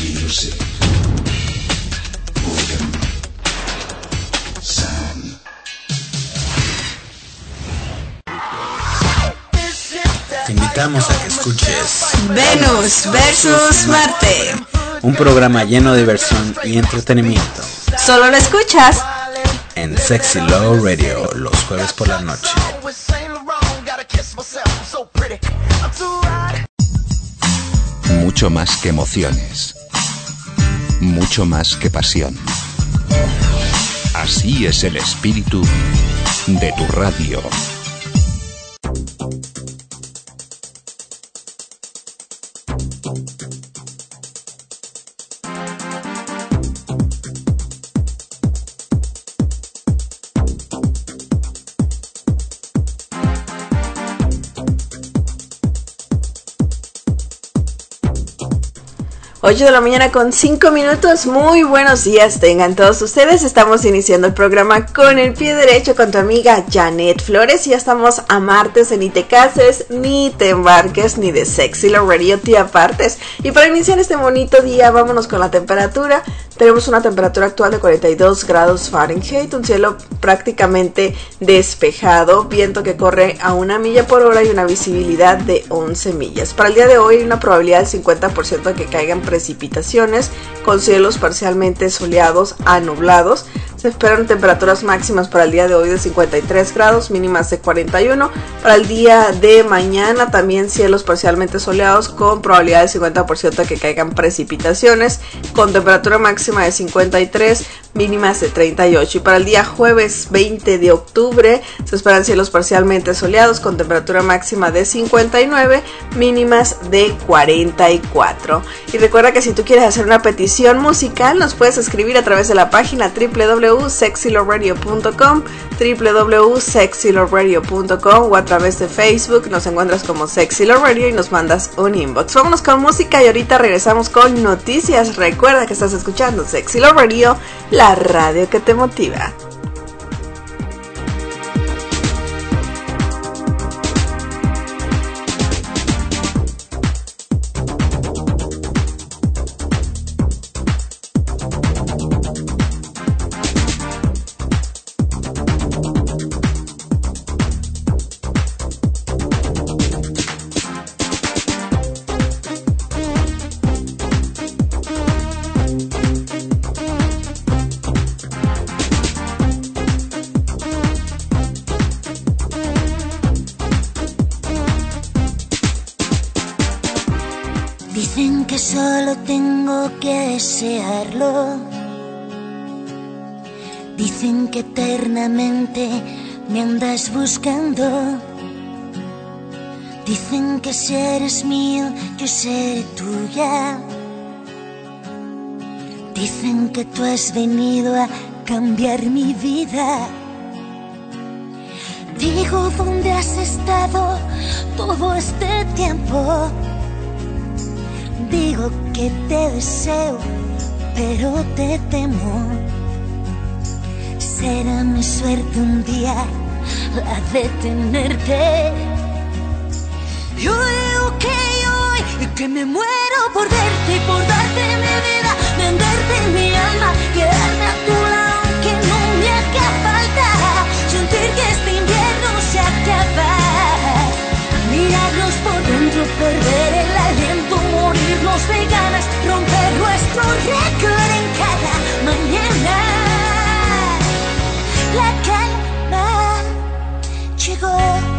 Music. Organ. Sound. Te invitamos a que escuches Venus versus Marte, un programa lleno de diversión y entretenimiento. Solo lo escuchas en Sexy Low Radio los jueves por la noche. Mucho más que emociones, mucho más que pasión. Así es el espíritu de tu radio. Ocho de la mañana con 5 minutos. Muy buenos días tengan todos ustedes. Estamos iniciando el programa con el pie derecho con tu amiga Janet Flores. Y ya estamos a martes en Ni te cases, ni te embarques, ni de Sexy Low Radio te apartes. Y para iniciar este bonito día, vámonos con la temperatura. Tenemos una temperatura actual de 42 grados Fahrenheit, un cielo prácticamente despejado, viento que corre a 1 milla por hora y una visibilidad de 11 millas. Para el día de hoy hay una probabilidad del 50% de que caigan precipitaciones, con cielos parcialmente soleados a nublados. Se esperan temperaturas máximas para el día de hoy de 53 grados, mínimas de 41. Para el día de mañana también cielos parcialmente soleados con probabilidad del 50% de que caigan precipitaciones, con temperatura máxima de 53, mínimas de 38. Y para el día jueves 20 de octubre se esperan cielos parcialmente soleados con temperatura máxima de 59, mínimas de 44. Y recuerda que si tú quieres hacer una petición musical, nos puedes escribir a través de la página www.sexylowradio.com, www.sexylowradio.com, o a través de Facebook nos encuentras como Sexy Low Radio y nos mandas un inbox. Vámonos con música y ahorita regresamos con noticias. Recuerda que estás escuchando Sexy Low Radio, la radio que te motiva. Dicen que solo tengo que desearlo. Dicen que eternamente me andas buscando. Dicen que si eres mío, yo seré tuya. Dicen que tú has venido a cambiar mi vida. Digo, ¿dónde has estado todo este tiempo? Digo que te deseo, pero te temo. Será mi suerte un día la de tenerte. Yo digo que me muero por verte y por darte mi vida, venderte mi alma, quedarme a tu lado aunque no me haga falta, sentir que este invierno se acaba, mirarnos por dentro, perder el aliento, morirnos de ganas, romper nuestro récord en cada mañana. La calma llegó.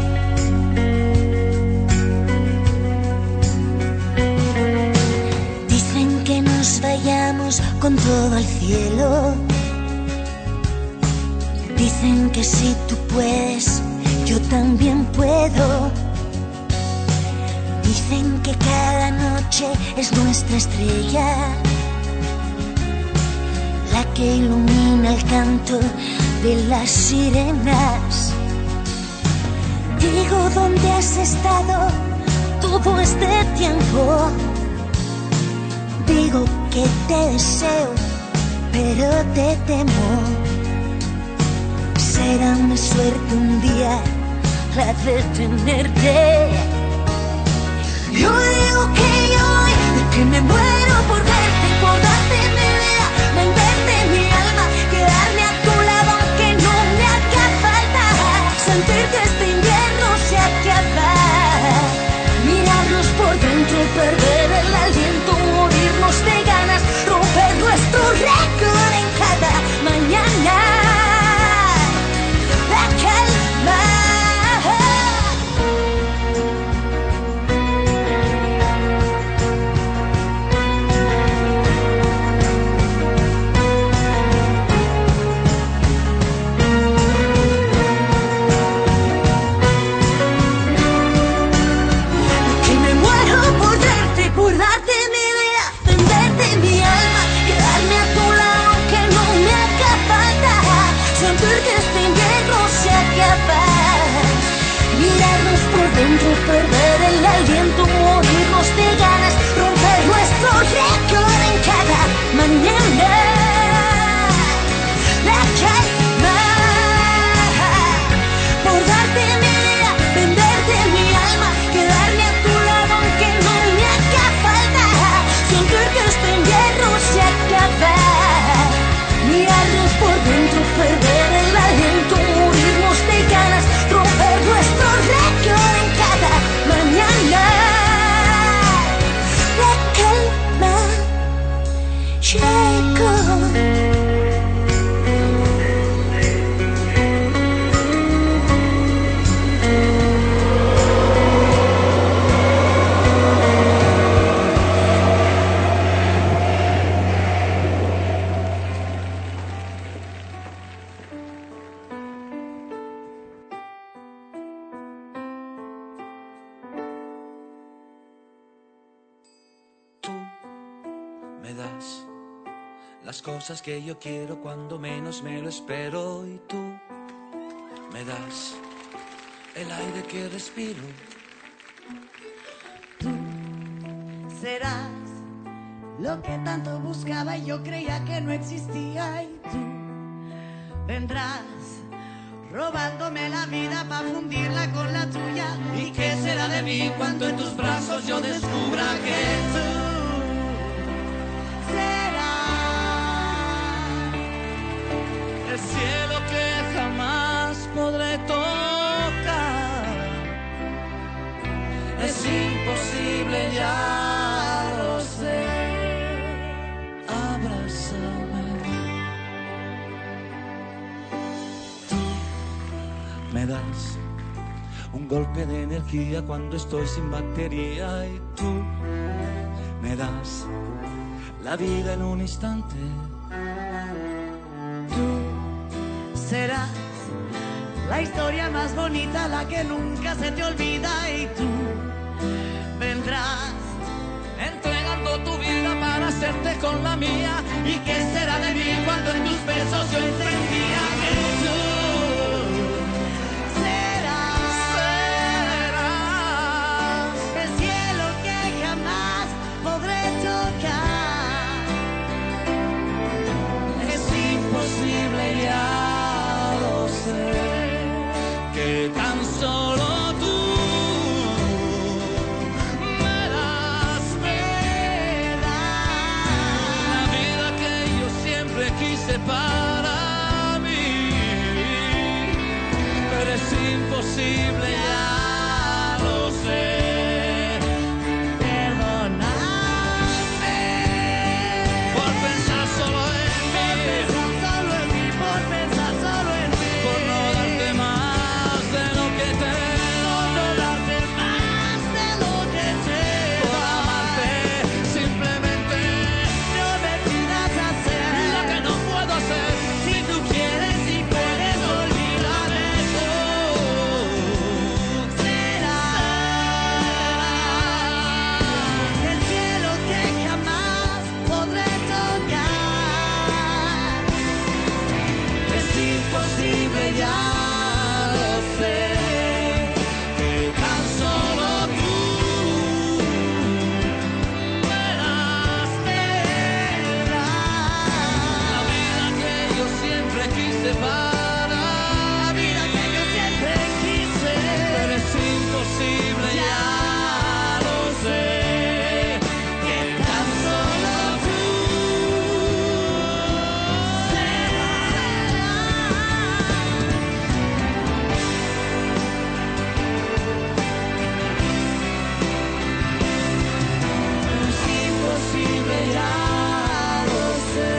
Dicen que nos vayamos con todo al cielo. Dicen que si tú puedes, yo también puedo. Dicen que cada noche es nuestra estrella, la que ilumina el canto de las sirenas. Digo, ¿dónde has estado todo este tiempo? Digo que te deseo, pero te temo. Será mi suerte un día la de tenerte. Yo digo que me muero por verte, chico. Las cosas que yo quiero cuando menos me lo espero, y tú me das el aire que respiro. Tú serás lo que tanto buscaba y yo creía que no existía, y tú vendrás robándome la vida para fundirla con la tuya. ¿Y qué será de mí cuando en tus brazos yo descubra que tú el cielo que jamás podré tocar? Es imposible, ya lo sé. Abrázame. Tú me das un golpe de energía cuando estoy sin batería, y tú me das la vida en un instante. Serás la historia más bonita, la que nunca se te olvida, y tú vendrás entregando tu vida para hacerte con la mía. ¿Y qué será de mí cuando en tus besos yo entendía que tú serás el cielo que jamás podré tocar? Es imposible, ya que tan solo tú me das la vida que yo siempre quise para mí, pero es imposible, ya lo sé. Perdóname por pensar solo en mí, por pensar solo en mí, por no darte más de lo que te por amarte. Simplemente no me pidas hacer lo que no puedo hacer. Si tú quieres y puedes, olvídame. Tú serás el cielo que jamás podré tocar. Es imposible, ya lo sé, que tan solo tú me das la vida que yo siempre quise para La vida que yo siempre quise, pero es imposible, ya lo sé, que tan solo tú es imposible, ya lo sé.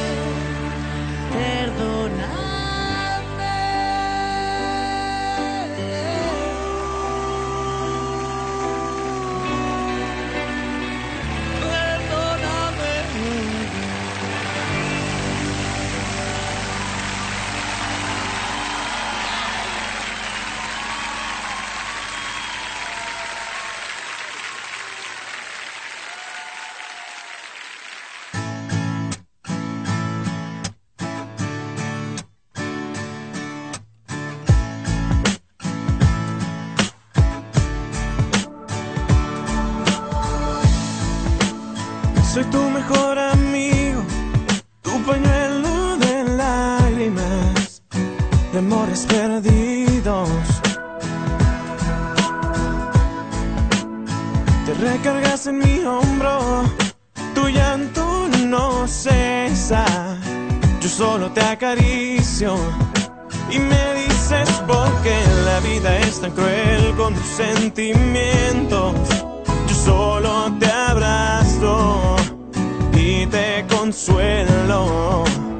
Soy tu mejor amigo, tu pañuelo de lágrimas, de amores perdidos. Te recargas en mi hombro, tu llanto no cesa. Yo solo te acaricio y me dices por qué la vida es tan cruel con tus sentimientos. Yo solo te abrazo y te de consuelo.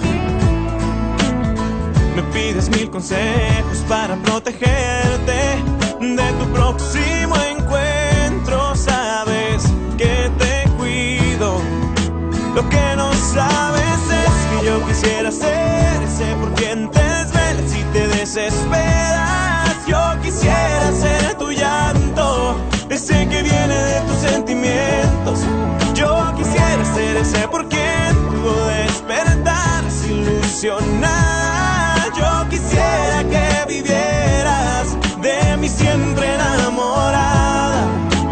Me pides 1000 consejos para protegerte de tu próximo encuentro. Sabes que te cuido. Lo que no sabes es que yo quisiera ser ese por quien te desvelas y te desesperas. Yo quisiera ser tu llanto, ese que viene de tus sentimientos. Yo quisiera ser ese por quien tu despertar es ilusionada. Yo quisiera que vivieras de mí siempre enamorada.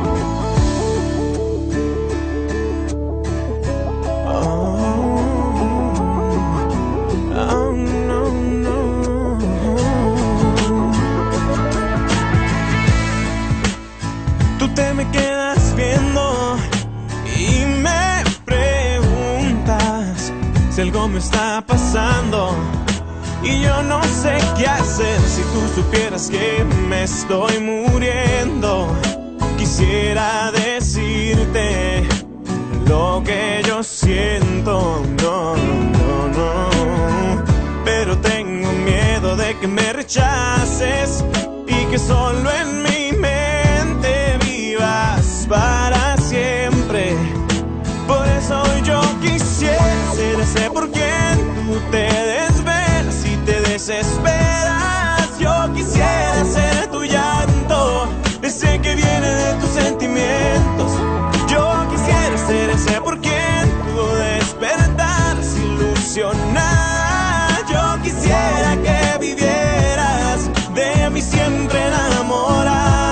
Te me quedas viendo y me preguntas si algo me está pasando y yo no sé qué hacer. Si tú supieras que me estoy muriendo, quisiera decirte lo que yo siento. No, no, no, pero tengo miedo de que me rechaces y que solo en mi mente para siempre. Por eso yo quisiera ser ese por quien tú te desvelas y te desesperas. Yo quisiera ser tu llanto, ese que viene de tus sentimientos. Yo quisiera ser ese por quien tu despertar es ilusionada. Yo quisiera que vivieras de mí siempre enamorada.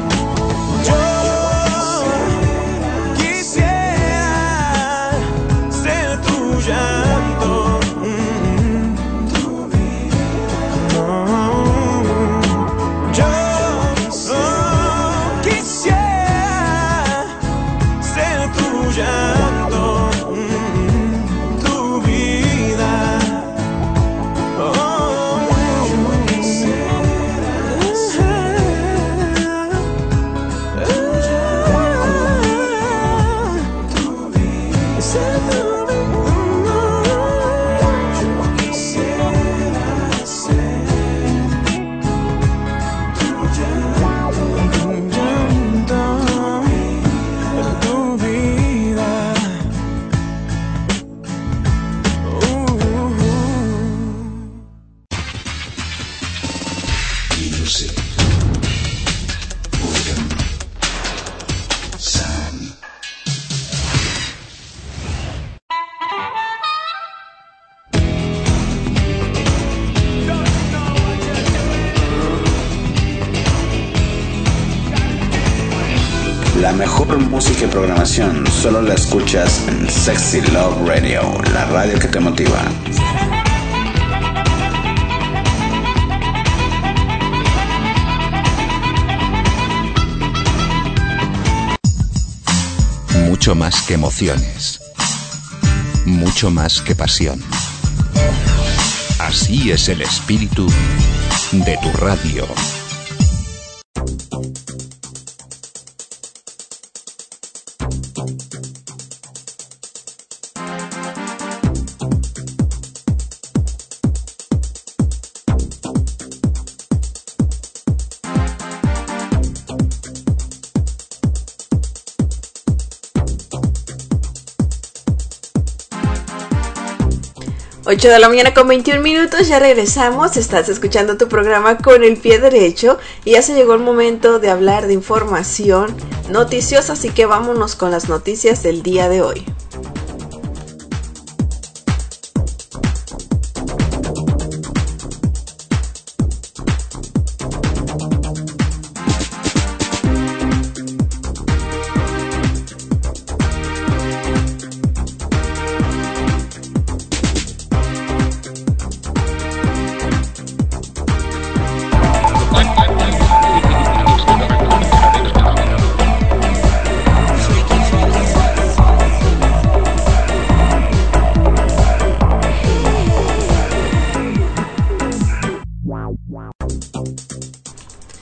Llanto, tu vida. Yo quisiera ser tu llanto, tu vida. Yo quisiera ser tu vida, ser tu vida. La mejor música y programación solo la escuchas en Sexy Love Radio, la radio que te motiva. Mucho más que emociones, mucho más que pasión. Así es el espíritu de tu radio. Ocho de la mañana con 21 minutos, ya regresamos, estás escuchando tu programa Con el Pie Derecho y ya se llegó el momento de hablar de información noticiosa, así que vámonos con las noticias del día de hoy.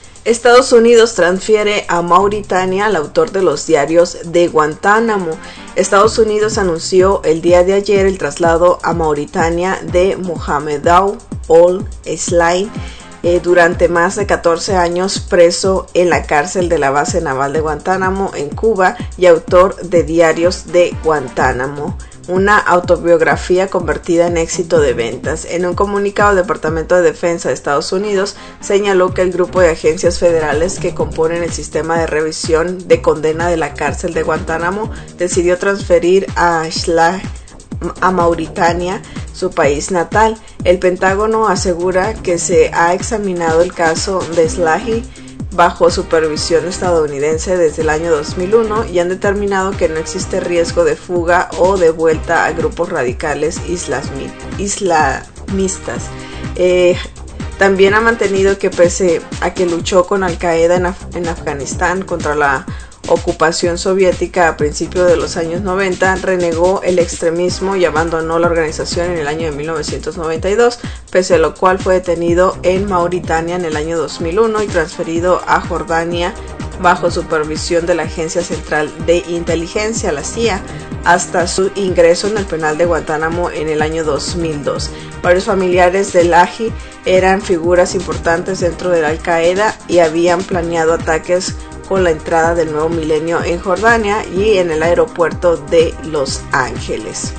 Estados Unidos transfiere a Mauritania al autor de los diarios de Guantánamo. Estados Unidos anunció el día de ayer el traslado a Mauritania de Mohamed al-Slain, durante más de 14 años preso en la cárcel de la base naval de Guantánamo en Cuba y autor de Diarios de Guantánamo, una autobiografía convertida en éxito de ventas. En un comunicado, el Departamento de Defensa de Estados Unidos señaló que el grupo de agencias federales que componen el sistema de revisión de condena de la cárcel de Guantánamo decidió transferir a Slahi a Mauritania, su país natal. El Pentágono asegura que se ha examinado el caso de Slahi bajo supervisión estadounidense desde el año 2001 y han determinado que no existe riesgo de fuga o de vuelta a grupos radicales islamistas. También ha mantenido que pese a que luchó con Al-Qaeda en Afganistán contra la ocupación soviética a principios de los años 90, renegó el extremismo y abandonó la organización en el año de 1992, pese a lo cual fue detenido en Mauritania en el año 2001 y transferido a Jordania bajo supervisión de la Agencia Central de Inteligencia, la CIA, hasta su ingreso en el penal de Guantánamo en el año 2002. Varios familiares de Slahi eran figuras importantes dentro de la Al-Qaeda y habían planeado ataques con la entrada del nuevo milenio en Jordania y en el aeropuerto de Los Ángeles.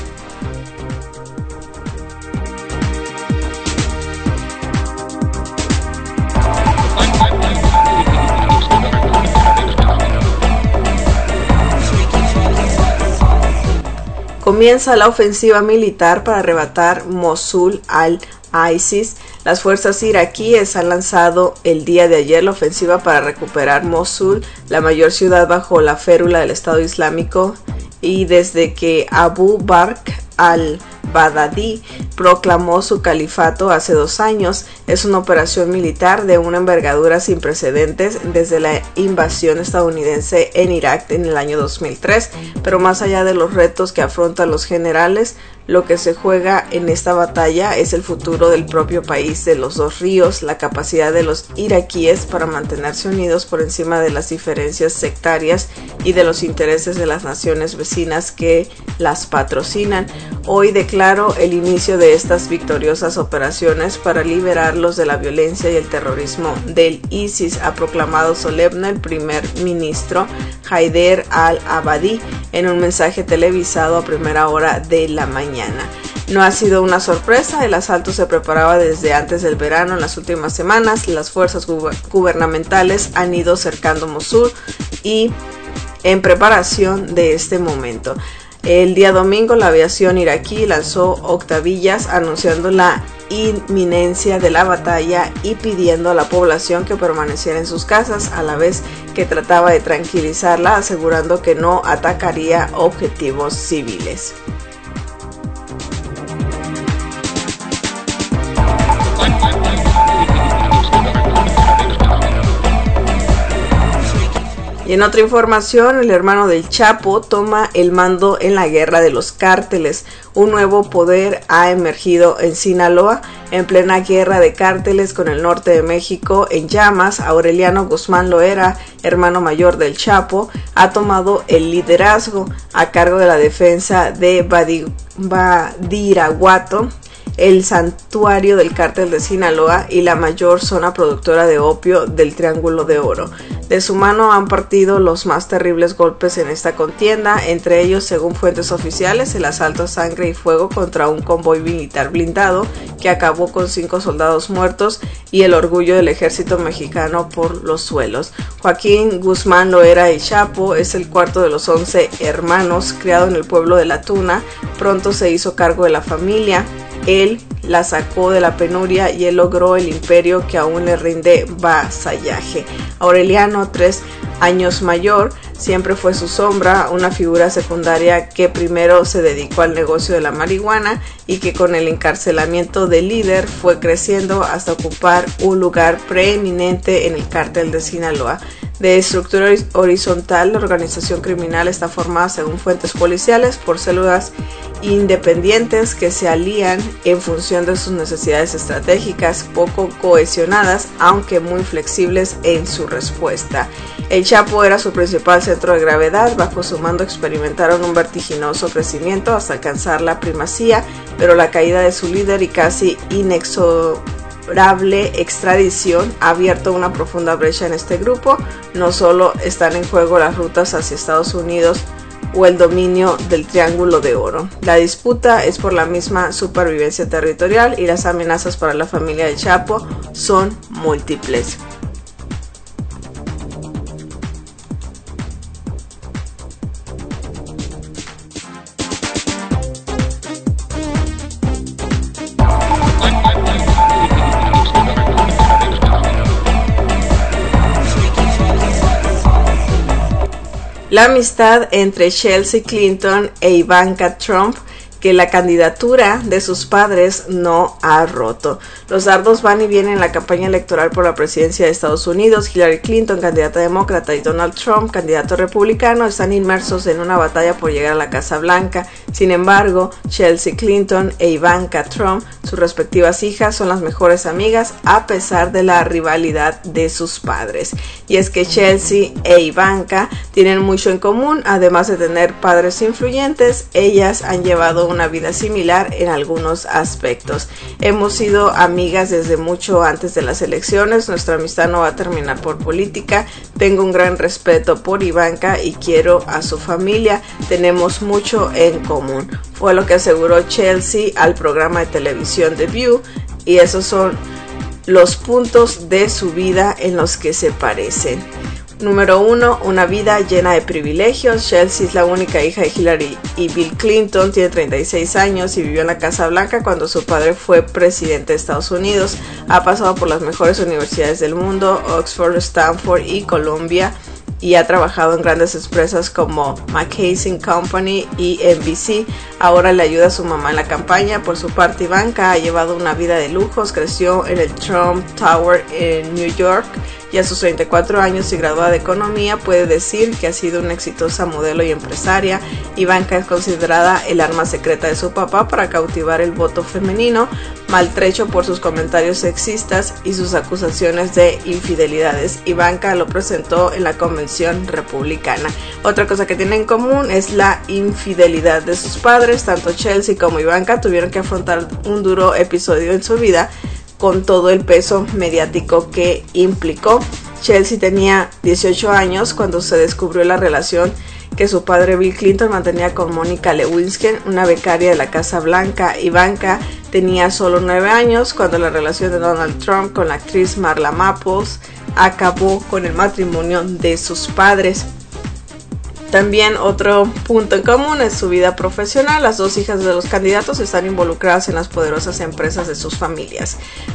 Comienza la ofensiva militar para arrebatar Mosul al ISIS. Las fuerzas iraquíes han lanzado el día de ayer la ofensiva para recuperar Mosul, la mayor ciudad bajo la férula del Estado Islámico, y desde que Abu Bakr al-Baghdadi proclamó su califato hace 2 años, es una operación militar de una envergadura sin precedentes desde la invasión estadounidense en Irak en el año 2003, pero más allá de los retos que afrontan los generales, lo que se juega en esta batalla es el futuro del propio país de los dos ríos, la capacidad de los iraquíes para mantenerse unidos por encima de las diferencias sectarias y de los intereses de las naciones vecinas que las patrocinan. Hoy declaro el inicio de estas victoriosas operaciones para liberarlos de la violencia y el terrorismo del ISIS, ha proclamado solemne el primer ministro Haider al-Abadi en un mensaje televisado a primera hora de la mañana. No ha sido una sorpresa, el asalto se preparaba desde antes del verano. En las últimas semanas, las fuerzas gubernamentales han ido cercando Mosul y en preparación de este momento. El día domingo, la aviación iraquí lanzó octavillas anunciando la inminencia de la batalla y pidiendo a la población que permaneciera en sus casas, a la vez que trataba de tranquilizarla, asegurando que no atacaría objetivos civiles. Y en otra información, el hermano del Chapo toma el mando en la guerra de los cárteles. Un nuevo poder ha emergido en Sinaloa, en plena guerra de cárteles con el norte de México en llamas. Aureliano Guzmán Loera, hermano mayor del Chapo, ha tomado el liderazgo a cargo de la defensa de Badiraguato, el santuario del cártel de Sinaloa y la mayor zona productora de opio del Triángulo de Oro. De su mano han partido los más terribles golpes en esta contienda, entre ellos, según fuentes oficiales, el asalto a sangre y fuego contra un convoy militar blindado que acabó con 5 soldados muertos y el orgullo del ejército mexicano por los suelos. Joaquín Guzmán Loera el Chapo es el cuarto de los 11 hermanos, criado en el pueblo de La Tuna. Pronto se hizo cargo de la familia. Él la sacó de la penuria y él logró el imperio que aún le rinde vasallaje. Aureliano, 3 años mayor, siempre fue su sombra, una figura secundaria que primero se dedicó al negocio de la marihuana y que con el encarcelamiento del líder fue creciendo hasta ocupar un lugar preeminente en el cártel de Sinaloa. De estructura horizontal, la organización criminal está formada, según fuentes policiales, por células independientes que se alían en función de sus necesidades estratégicas, poco cohesionadas, aunque muy flexibles en su respuesta. El Chapo era su principal centro de gravedad. Bajo su mando experimentaron un vertiginoso crecimiento hasta alcanzar la primacía, pero la caída de su líder y casi inexorable extradición ha abierto una profunda brecha en este grupo. No solo están en juego las rutas hacia Estados Unidos o el dominio del Triángulo de Oro. La disputa es por la misma supervivencia territorial y las amenazas para la familia del Chapo son múltiples. La amistad entre Chelsea Clinton e Ivanka Trump, que la candidatura de sus padres no ha roto. Los dardos van y vienen en la campaña electoral por la presidencia de Estados Unidos. Hillary Clinton, candidata demócrata, y Donald Trump, candidato republicano, están inmersos en una batalla por llegar a la Casa Blanca. Sin embargo, Chelsea Clinton e Ivanka Trump, sus respectivas hijas, son las mejores amigas a pesar de la rivalidad de sus padres. Y es que Chelsea e Ivanka tienen mucho en común. Además de tener padres influyentes, ellas han llevado una vida similar en algunos aspectos. Hemos sido amigas desde mucho antes de las elecciones. Nuestra amistad no va a terminar por política. Tengo un gran respeto por Ivanka y quiero a su familia. Tenemos mucho en común. Fue lo que aseguró Chelsea al programa de televisión The View, y esos son los puntos de su vida en los que se parecen. Número 1. Una vida llena de privilegios. Chelsea es la única hija de Hillary y Bill Clinton. Tiene 36 años y vivió en la Casa Blanca cuando su padre fue presidente de Estados Unidos. Ha pasado por las mejores universidades del mundo, Oxford, Stanford y Columbia, y ha trabajado en grandes empresas como McKinsey Company y NBC. Ahora le ayuda a su mamá en la campaña. Por su parte, Ivanka ha llevado una vida de lujos. Creció en el Trump Tower en New York y a sus 34 años y graduada de economía puede decir que ha sido una exitosa modelo y empresaria. Ivanka es considerada el arma secreta de su papá para cautivar el voto femenino, maltrecho por sus comentarios sexistas y sus acusaciones de infidelidades. Ivanka lo presentó en la convención republicana. Otra cosa que tienen en común es la infidelidad de sus padres. Tanto Chelsea como Ivanka tuvieron que afrontar un duro episodio en su vida, con todo el peso mediático que implicó. Chelsea tenía 18 años cuando se descubrió la relación que su padre Bill Clinton mantenía con Mónica Lewinsky, una becaria de la Casa Blanca. Ivanka tenía solo 9 años cuando la relación de Donald Trump con la actriz Marla Maples acabó con el matrimonio de sus padres. También otro punto en común es su vida profesional. Las dos hijas de los candidatos están involucradas en las poderosas empresas de sus familias.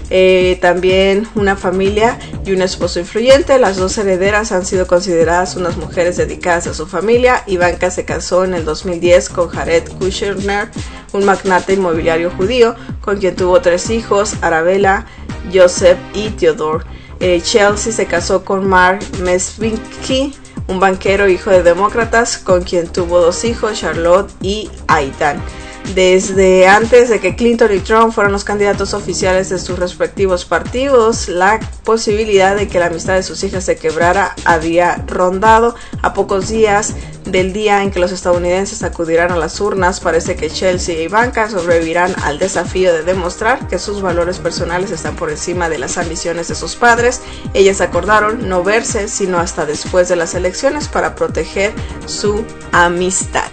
También una familia y un esposo influyente. Las dos herederas han sido consideradas unas mujeres dedicadas a su familia. Ivanka se casó en el 2010 con Jared Kushner, un magnate inmobiliario judío, con quien tuvo 3 hijos, Arabella, Joseph y Theodore. Chelsea se casó con Mark Mesvinsky, un banquero hijo de demócratas, con quien tuvo 2 hijos, Charlotte y Aidan. Desde antes de que Clinton y Trump fueran los candidatos oficiales de sus respectivos partidos, la posibilidad de que la amistad de sus hijas se quebrara había rondado. A pocos días del día en que los estadounidenses acudirán a las urnas, parece que Chelsea e Ivanka sobrevivirán al desafío de demostrar que sus valores personales están por encima de las ambiciones de sus padres. Ellas acordaron no verse sino hasta después de las elecciones para proteger su amistad.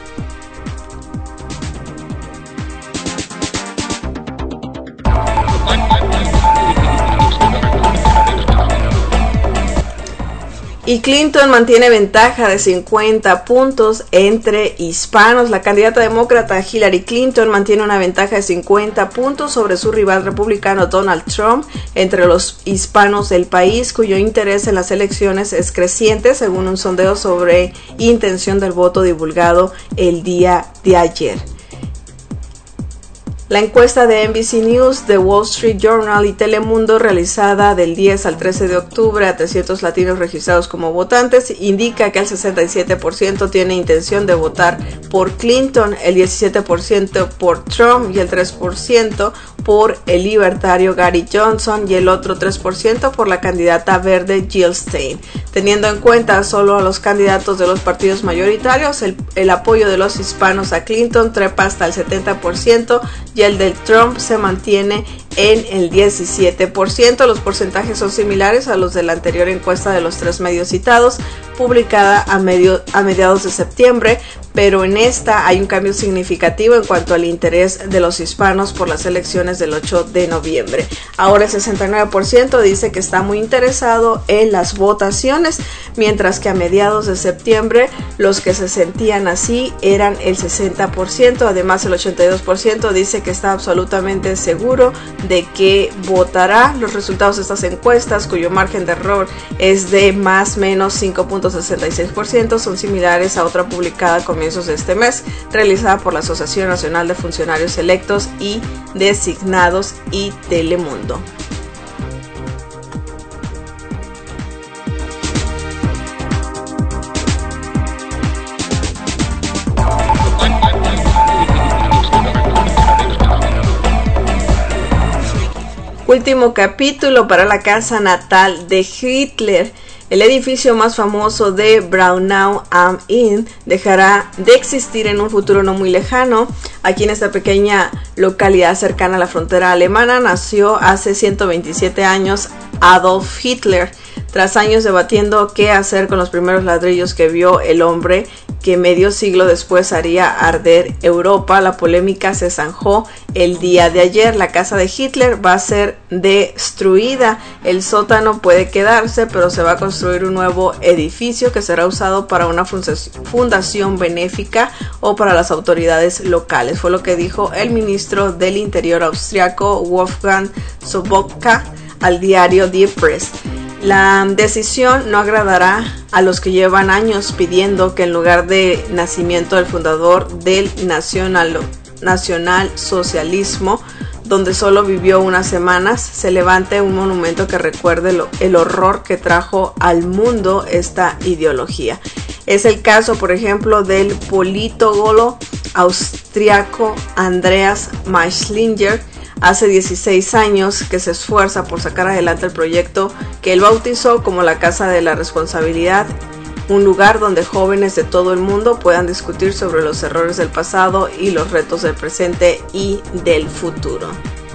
Y Clinton mantiene ventaja de 50 puntos entre hispanos. La candidata demócrata Hillary Clinton mantiene una ventaja de 50 puntos sobre su rival republicano Donald Trump entre los hispanos del país, cuyo interés en las elecciones es creciente, según un sondeo sobre intención del voto divulgado el día de ayer. La encuesta de NBC News, The Wall Street Journal y Telemundo, realizada del 10 al 13 de octubre a 300 latinos registrados como votantes, indica que el 67% tiene intención de votar por Clinton, el 17% por Trump y el 3% por el libertario Gary Johnson y el otro 3% por la candidata verde Jill Stein. Teniendo en cuenta solo a los candidatos de los partidos mayoritarios, el apoyo de los hispanos a Clinton trepa hasta el 70% y el del Trump se mantiene en el 17%. Los porcentajes son similares a los de la anterior encuesta de los tres medios citados, publicada a mediados de septiembre, pero en esta hay un cambio significativo en cuanto al interés de los hispanos por las elecciones del 8 de noviembre. Ahora el 69% dice que está muy interesado en las votaciones, mientras que a mediados de septiembre los que se sentían así eran el 60%. Además, el 82% dice que está absolutamente seguro de que votará. Los resultados de estas encuestas, cuyo margen de error es de más o menos 5.66%, son similares a otra publicada a comienzos de este mes, realizada por la Asociación Nacional de Funcionarios Electos y Designados y Telemundo. Último capítulo para la casa natal de Hitler. El edificio más famoso de Braunau am Inn dejará de existir en un futuro no muy lejano. Aquí en esta pequeña localidad cercana a la frontera alemana nació hace 127 años Adolf Hitler. Tras años debatiendo qué hacer con los primeros ladrillos que vio el hombre que medio siglo después haría arder Europa, la polémica se zanjó el día de ayer. La casa de Hitler va a ser destruida. El sótano puede quedarse, pero se va a construir un nuevo edificio que será usado para una fundación benéfica o para las autoridades locales. Fue lo que dijo el ministro del Interior austriaco Wolfgang Sobotka al diario Die Presse. La decisión no agradará a los que llevan años pidiendo que en lugar de nacimiento del fundador del nacionalsocialismo, donde solo vivió unas semanas, se levante un monumento que recuerde el horror que trajo al mundo esta ideología. Es el caso, por ejemplo, del politólogo austriaco Andreas Maislinger, hace 16 años que se esfuerza por sacar adelante el proyecto que él bautizó como la Casa de la Responsabilidad, un lugar donde jóvenes de todo el mundo puedan discutir sobre los errores del pasado y los retos del presente y del futuro.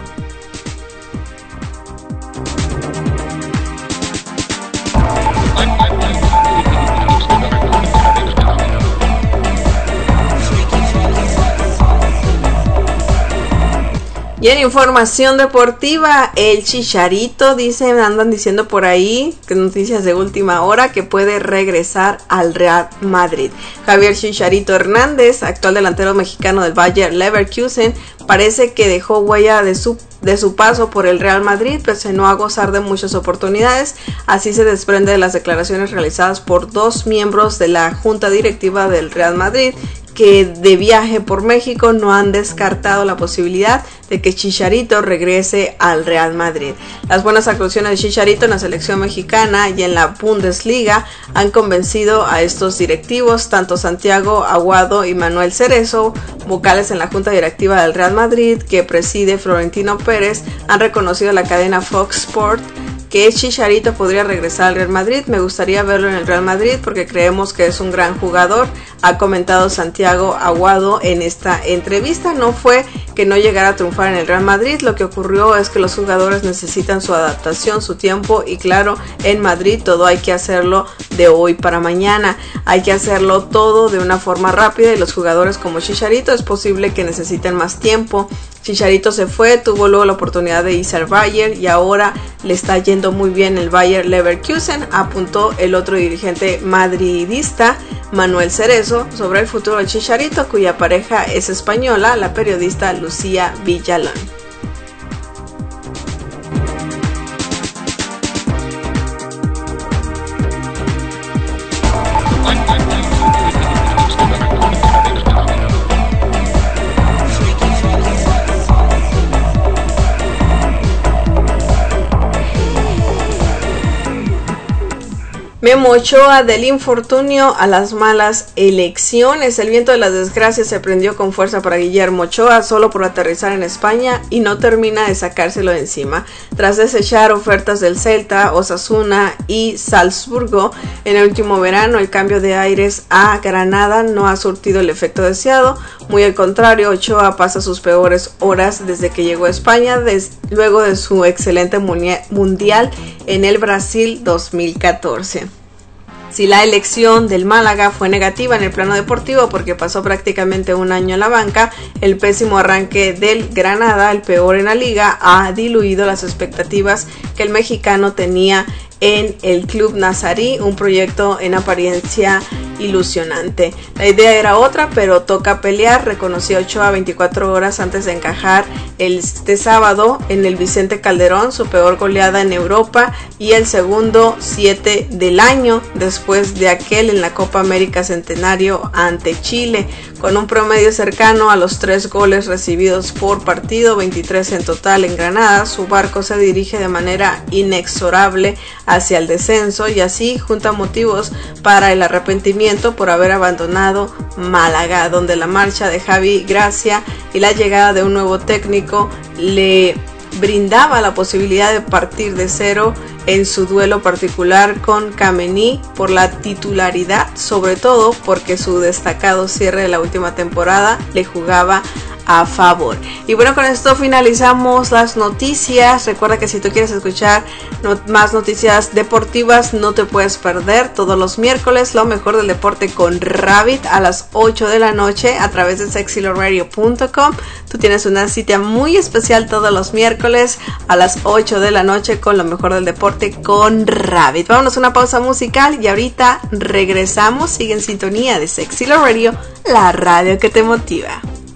Y en información deportiva, el Chicharito, andan diciendo por ahí, que noticias de última hora, que puede regresar al Real Madrid. Javier Chicharito Hernández, actual delantero mexicano del Bayer Leverkusen, parece que dejó huella de su paso por el Real Madrid, pese a no gozar de muchas oportunidades. Así se desprende de las declaraciones realizadas por dos miembros de la junta directiva del Real Madrid, que de viaje por México no han descartado la posibilidad de que Chicharito regrese al Real Madrid. Las buenas actuaciones de Chicharito en la selección mexicana y en la Bundesliga han convencido a estos directivos, tanto Santiago Aguado y Manuel Cerezo, vocales en la junta directiva del Real Madrid que preside Florentino Pérez, han reconocido a la cadena Fox Sports que Chicharito podría regresar al Real Madrid. Me gustaría verlo en el Real Madrid porque creemos que es un gran jugador, ha comentado Santiago Aguado en esta entrevista. No fue que no llegara a triunfar en el Real Madrid, lo que ocurrió es que los jugadores necesitan su adaptación, su tiempo, y claro, en Madrid todo hay que hacerlo de hoy para mañana, hay que hacerlo todo de una forma rápida, y los jugadores como Chicharito es posible que necesiten más tiempo. Chicharito se fue, tuvo luego la oportunidad de irse al Bayern y ahora le está yendo muy bien el Bayer Leverkusen, apuntó el otro dirigente madridista, Manuel Cerezo, sobre el futuro de Chicharito, cuya pareja es española, la periodista Lucía Villalón. Memo Ochoa, del infortunio a las malas elecciones. El viento de las desgracias se prendió con fuerza para Guillermo Ochoa solo por aterrizar en España y no termina de sacárselo de encima. Tras desechar ofertas del Celta, Osasuna y Salzburgo en el último verano, el cambio de aires a Granada no ha surtido el efecto deseado. Muy al contrario, Ochoa pasa sus peores horas desde que llegó a España, luego de su excelente mundial en el Brasil 2014. Si la elección del Málaga fue negativa en el plano deportivo porque pasó prácticamente un año en la banca, el pésimo arranque del Granada, el peor en la liga, ha diluido las expectativas que el mexicano tenía en el club nazarí, un proyecto en apariencia ilusionante. La idea era otra, pero toca pelear, reconoció Ochoa 24 horas antes de encajar este sábado en el Vicente Calderón, su peor goleada en Europa y el segundo 7 del año, después de aquel en la Copa América Centenario ante Chile, con un promedio cercano a los 3 goles recibidos por partido, 23 en total en Granada. Su barco se dirige de manera inexorable hacia el descenso y así junta motivos para el arrepentimiento por haber abandonado Málaga, donde la marcha de Javi Gracia y la llegada de un nuevo técnico le brindaba la posibilidad de partir de cero en su duelo particular con Kamení por la titularidad, sobre todo porque su destacado cierre de la última temporada le jugaba a favor. Y bueno, con esto finalizamos las noticias. Recuerda que si tú quieres escuchar más noticias deportivas, no te puedes perder todos los miércoles lo mejor del deporte con Rabbit a las 8 de la noche a través de sexyloradio.com. Tú tienes una cita muy especial todos los miércoles a las 8 de la noche con lo mejor del deporte con Rabbit. Vámonos a una pausa musical y ahorita regresamos. Sigue en sintonía de Sexy Love Radio, la radio que te motiva.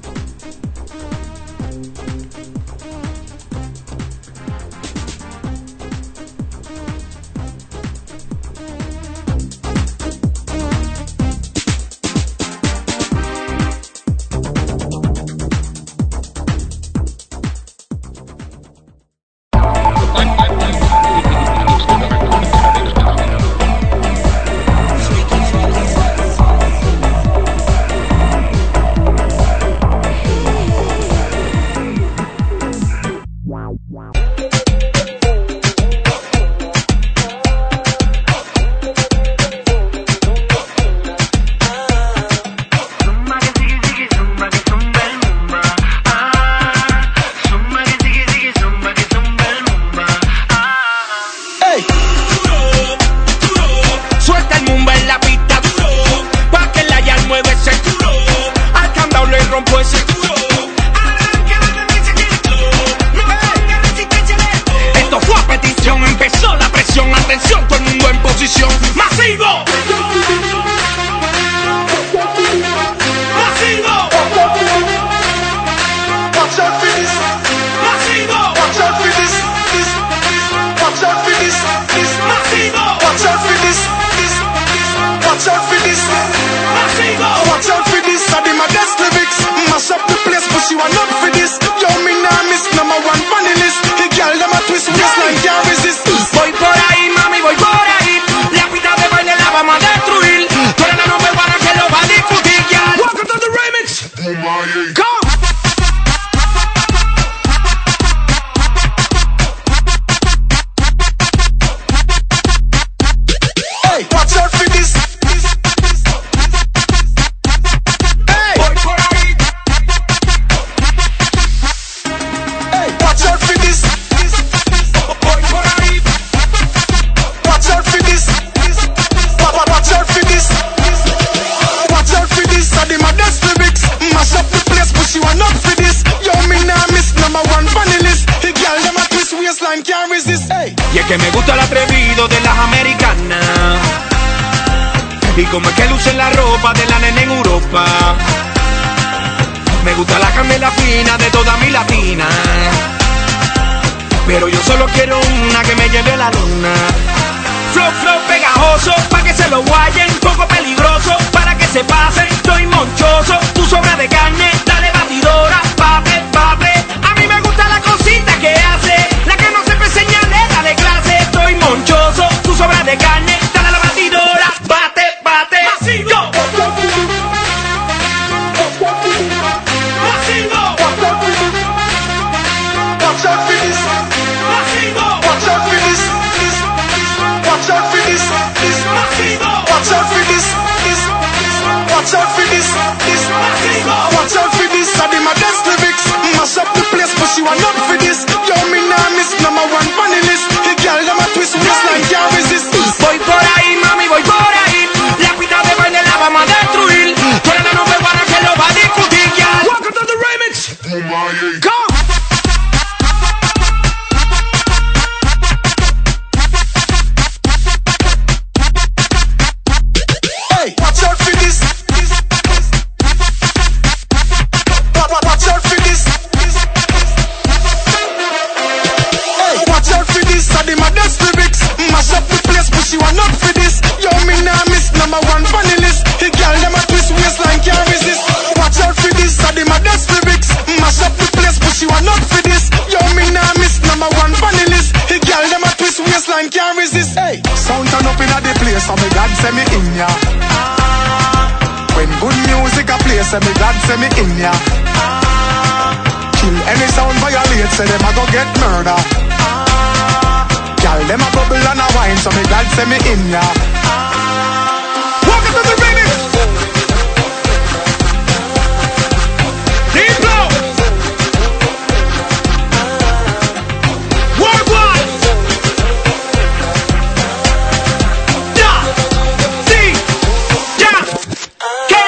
Y es que me gusta el atrevido de las americanas y como es que lucen la ropa de la nena en Europa. Me gusta la candela fina de toda mi latina, pero yo solo quiero una que me lleve a la luna. Flow, flow pegajoso, pa' que se lo guayen, poco peligroso, para que se pasen, estoy monchoso, tu sobra de carne, dale batidora, pape, pape. A mí me gusta la cosita que hace, la que no se señale, dale clase, estoy monchoso, tu sobra de carne, dale la batidora. Go! Hey, watch out for this. Watch out for this. Hey, watch out for this. I did my best lyrics. Mash up the place, but she want up for this. Yo, me nah miss number one funny list. The girl them a twist waistline can't resist. Watch out for this. I did my best lyrics. Mash up the place, but she want up for this. Yo, me nah miss number one funny list. The girl them a twist waistline can't resist. Hey, sound turn up inna the place, so me God send me in ya. When good music a play, say me God send me in ya. Kill any sound violate, say them a go get murder. Girl, them a bubble and a wine, so me God send me in ya. Welcome to the remix. Deep blow. Work one. Da. D. Ya. K.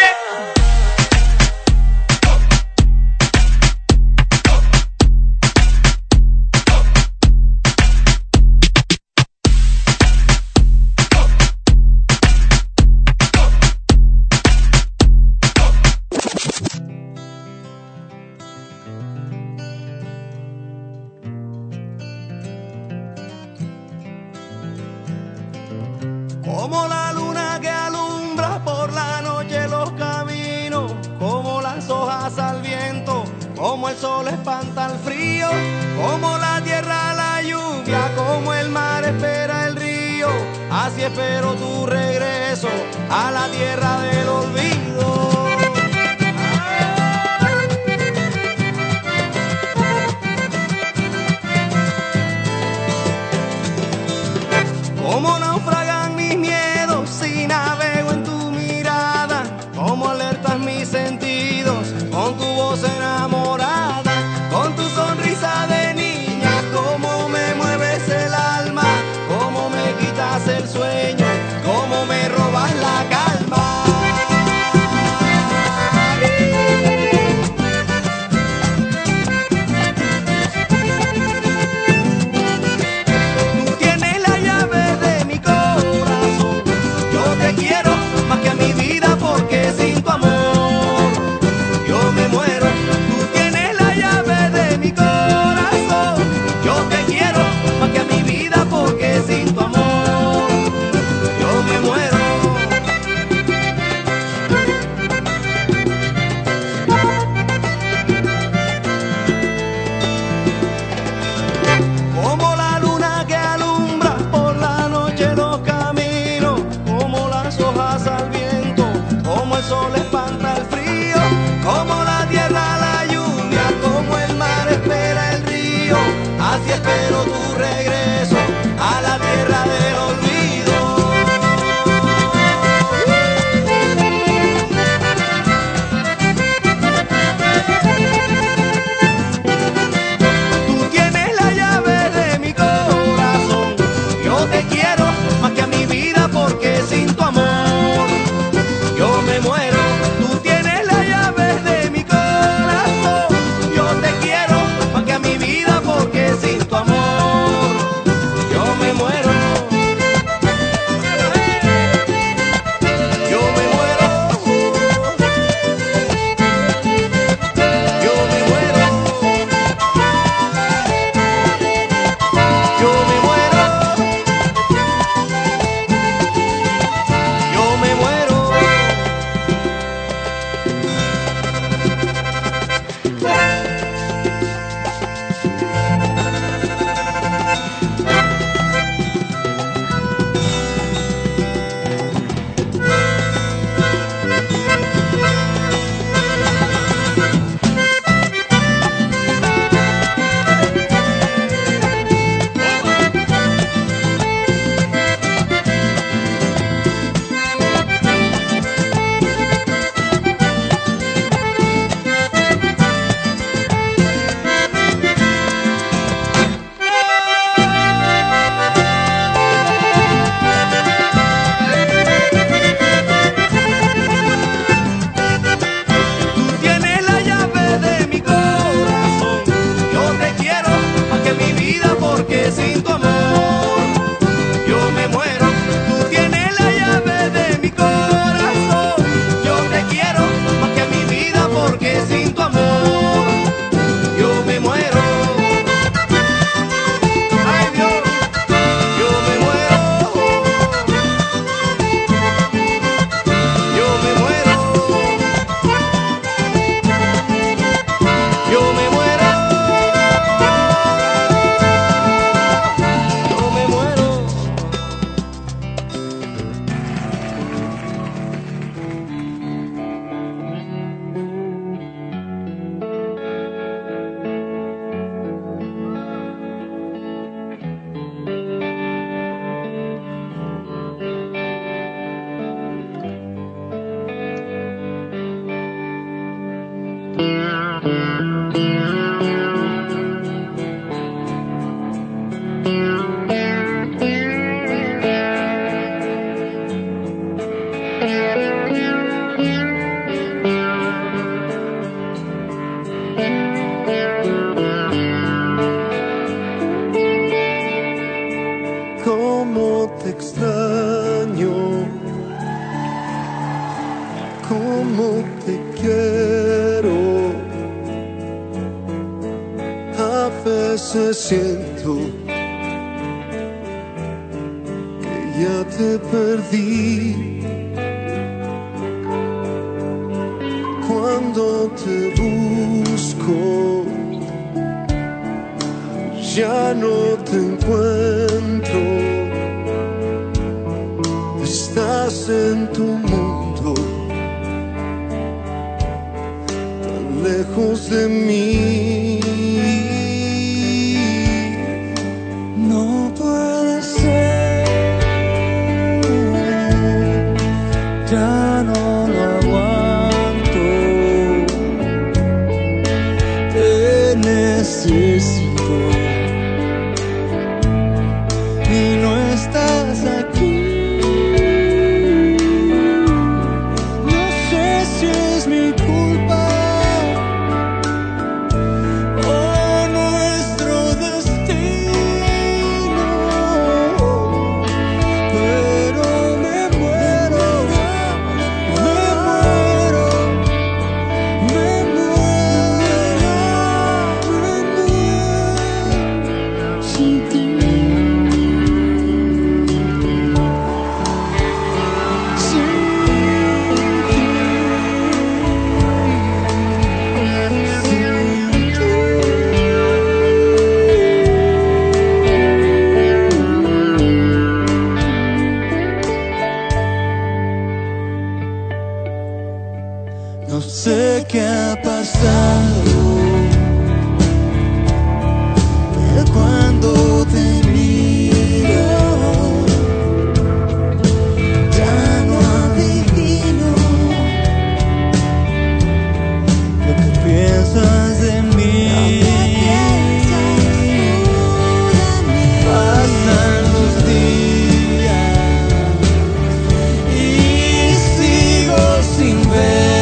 Como la luna que alumbra por la noche los caminos, como las hojas al viento, como el sol espanta el frío, como la tierra la lluvia, como el mar espera el río, así espero tu regreso a la tierra del olvido. Como naufragan mis miedos si navego en tu mirada, como alertas mis sentidos con tu voz enamorada, con tu sonrisa de niña, como me mueves el alma, como me quitas el sueño, como me robas la calma. veces siento que ya te perdí. Cuando te busco, ya no te encuentro. Estás en tu mundo, tan lejos de mí. No puede ser, ya no lo aguanto. Te necesito y no estás aquí. No sé qué ha pasado, pero cuando te miro, ya no adivino lo que piensas de mí. Pasan los días y sigo sin ver.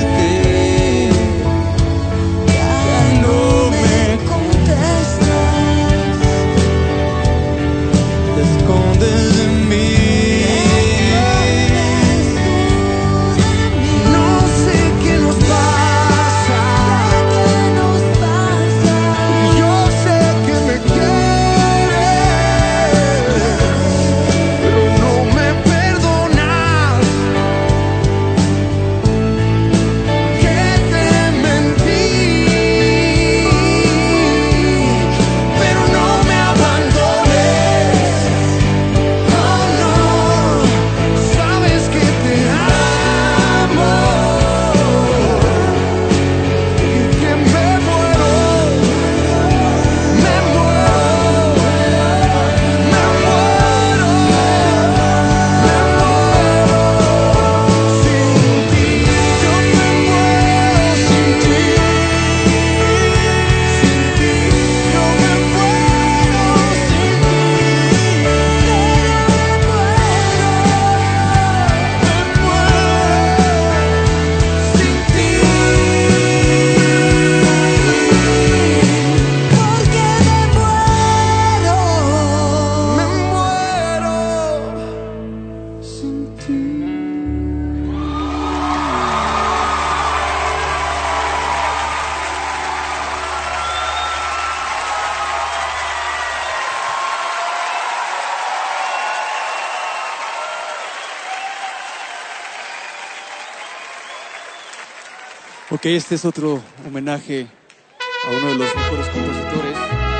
Ok, este es otro homenaje a uno de los mejores compositores.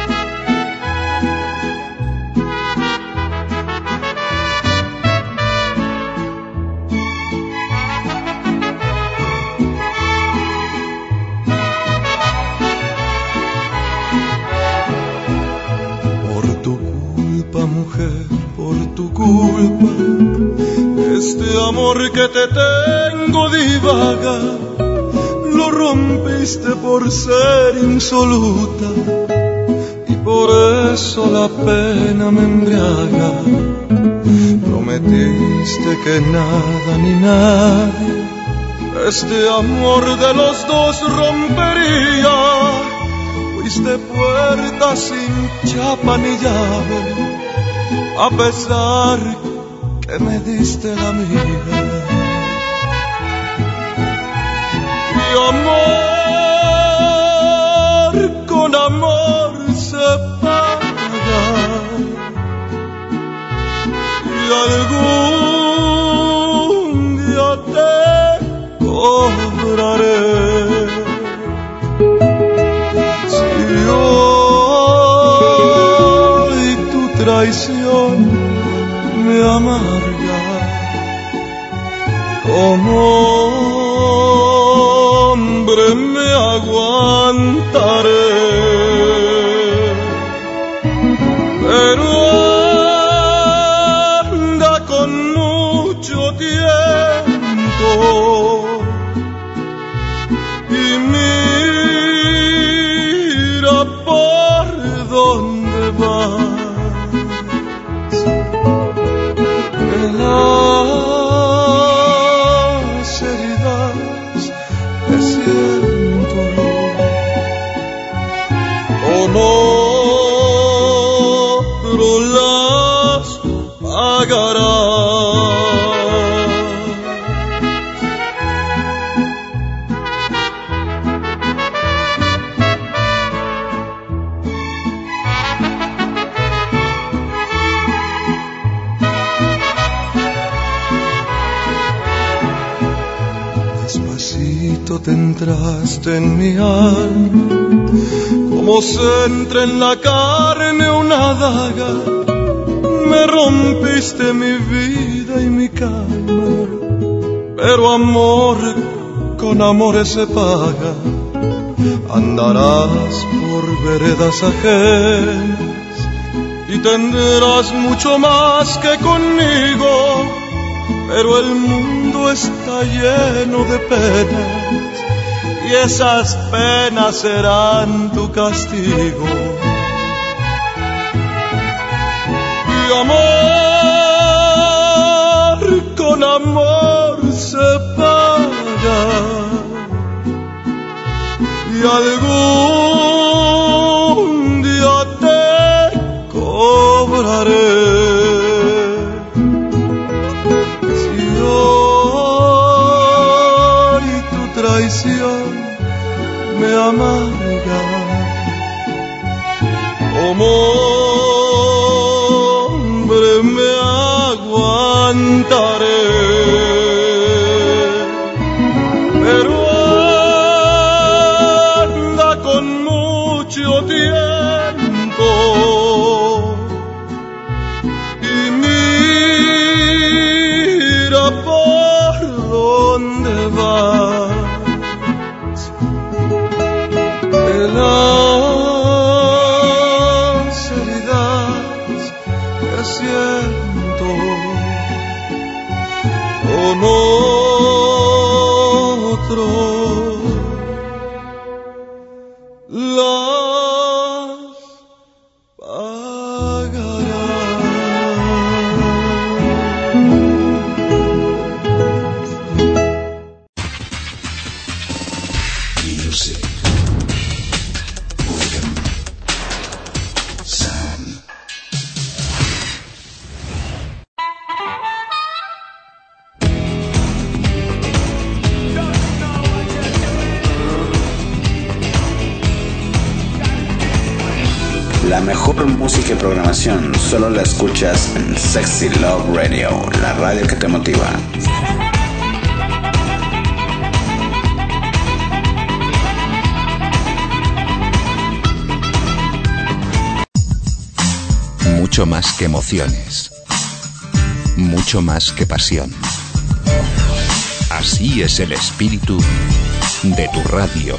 Por tu culpa, mujer, por tu culpa, este amor que te tengo divaga. Lo rompiste por ser insoluta y por eso la pena me embriaga. Prometiste que nada ni nadie este amor de los dos rompería. Fuiste puerta sin chapa ni llave, a pesar que me diste la mía. Amor con amor traición me amarga. Como hombre me aguantaré, pero anda con mucho tiempo y mira por dónde vas. Las heridas que siento con otro las pagará. Te entraste en mi alma, como se entra en la carne una daga. Me rompiste mi vida y mi calma, pero amor con amor se paga. Andarás por veredas ajenas y tendrás mucho más que conmigo, pero el mundo está lleno de penas y esas penas serán tu castigo. Y amor con amor se paga, y algún día te cobraré. Me amarga, como hombre me aguantaré, pero anda con mucho tiempo y mira por dónde va. Las heridas que siento con otro las La mejor música y programación solo la escuchas en Sexy Love Radio, la radio que te motiva. Mucho más que emociones, mucho más que pasión. Así es el espíritu de tu radio.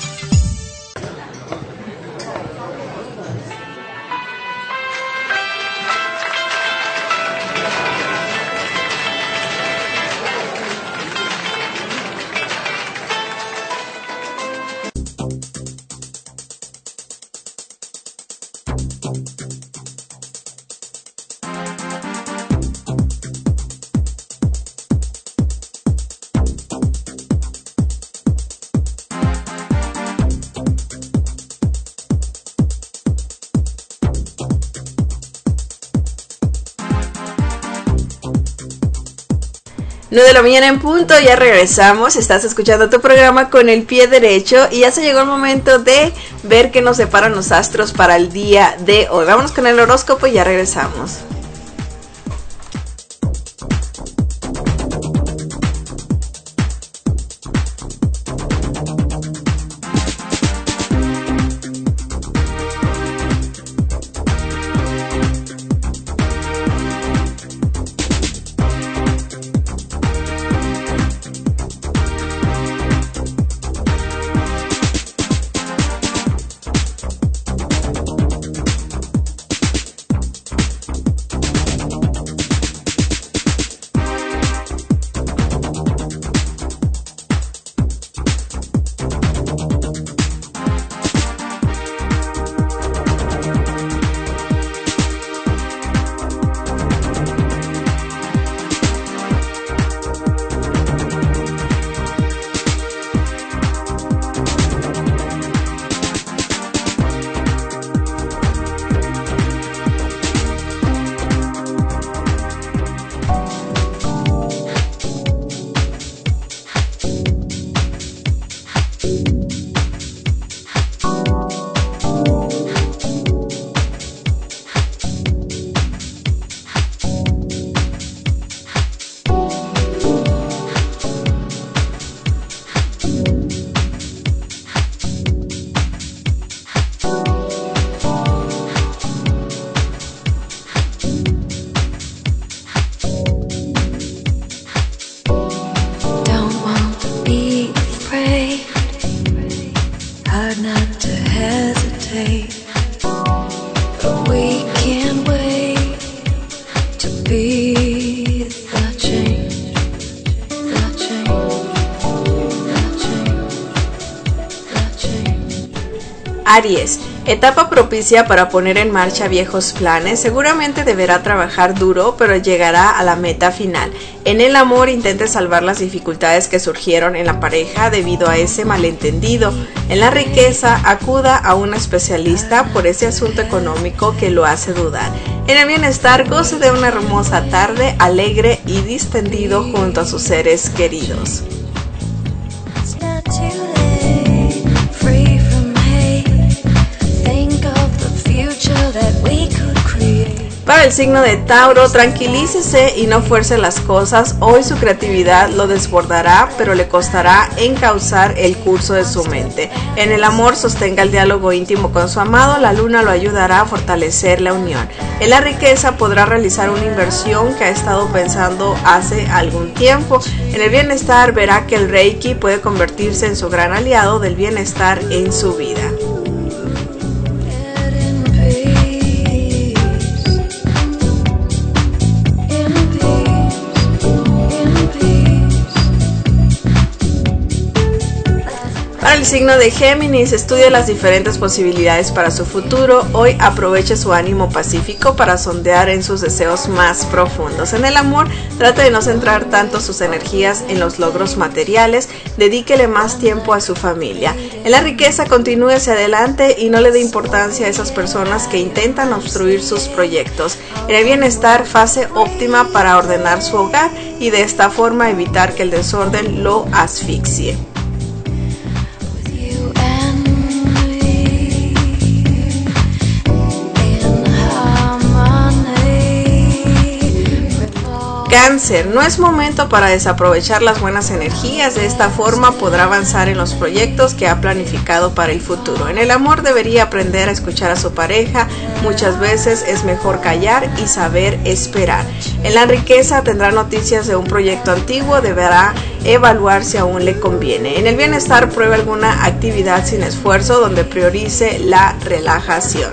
De la mañana en punto, ya regresamos. Estás escuchando tu programa Con el Pie Derecho y ya se llegó el momento de ver qué nos separan los astros para el día de hoy. Vámonos con el horóscopo y ya regresamos. hesitate, but we can't wait to be the change, the change, the change, the change. Aries, etapa propicia para poner en marcha viejos planes. Seguramente deberá trabajar duro, pero llegará a la meta final. En el amor, intente salvar las dificultades que surgieron en la pareja debido a ese malentendido. En la riqueza, acuda a un especialista por ese asunto económico que lo hace dudar. En el bienestar, goce de una hermosa tarde alegre y distendido junto a sus seres queridos. Para el signo de Tauro, tranquilícese y no fuerce las cosas. Hoy su creatividad lo desbordará, pero le costará encauzar el curso de su mente. En el amor, sostenga el diálogo íntimo con su amado. La luna lo ayudará a fortalecer la unión. En la riqueza, podrá realizar una inversión que ha estado pensando hace algún tiempo. En el bienestar, verá que el Reiki puede convertirse en su gran aliado del bienestar en su vida. Para el signo de Géminis, estudie las diferentes posibilidades para su futuro. Hoy aproveche su ánimo pacífico para sondear en sus deseos más profundos. En el amor, trate de no centrar tanto sus energías en los logros materiales, dedíquele más tiempo a su familia. En la riqueza, continúe hacia adelante y no le dé importancia a esas personas que intentan obstruir sus proyectos. En el bienestar, fase óptima para ordenar su hogar y de esta forma evitar que el desorden lo asfixie. Cáncer, no es momento para desaprovechar las buenas energías. De esta forma podrá avanzar en los proyectos que ha planificado para el futuro. En el amor, debería aprender a escuchar a su pareja. Muchas veces es mejor callar y saber esperar. En la riqueza, tendrá noticias de un proyecto antiguo. Deberá evaluar si aún le conviene. En el bienestar, pruebe alguna actividad sin esfuerzo donde priorice la relajación.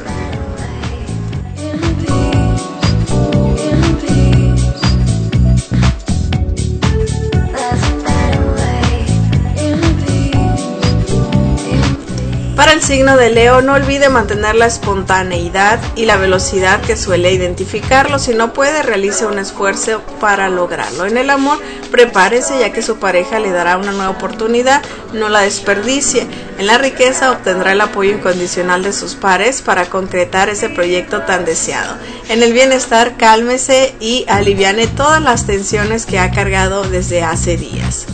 Para el signo de Leo, no olvide mantener la espontaneidad y la velocidad que suele identificarlo. Si no puede, realice un esfuerzo para lograrlo. En el amor, prepárese ya que su pareja le dará una nueva oportunidad, no la desperdicie. En la riqueza, obtendrá el apoyo incondicional de sus pares para concretar ese proyecto tan deseado. En el bienestar, cálmese y aliviane todas las tensiones que ha cargado desde hace días.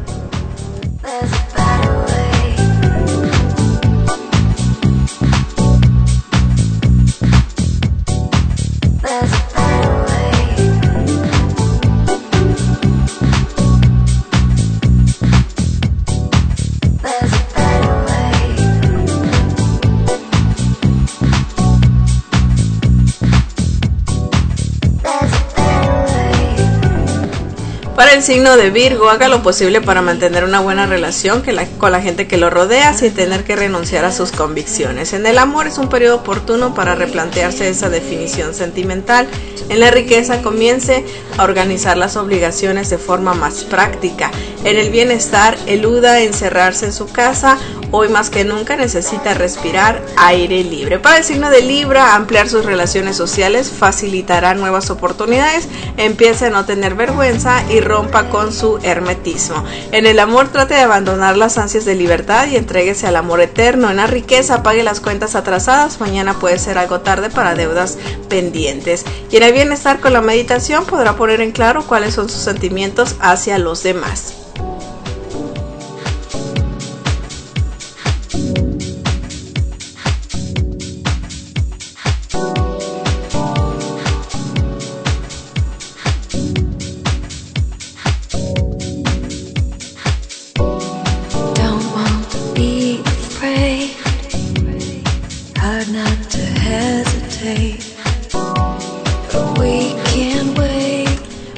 Para el signo de Virgo, haga lo posible para mantener una buena relación con la gente que lo rodea sin tener que renunciar a sus convicciones. En el amor, es un periodo oportuno para replantearse esa definición sentimental. En la riqueza, comience a organizar las obligaciones de forma más práctica. En el bienestar, eluda encerrarse en su casa. Hoy más que nunca necesita respirar aire libre. Para el signo de Libra, ampliar sus relaciones sociales facilitará nuevas oportunidades. Empiece a no tener vergüenza y rompa con su hermetismo. En el amor, trate de abandonar las ansias de libertad y entréguese al amor eterno. En la riqueza, pague las cuentas atrasadas. Mañana puede ser algo tarde para deudas pendientes. Y en el bienestar, con la meditación podrá poner en claro cuáles son sus sentimientos hacia los demás.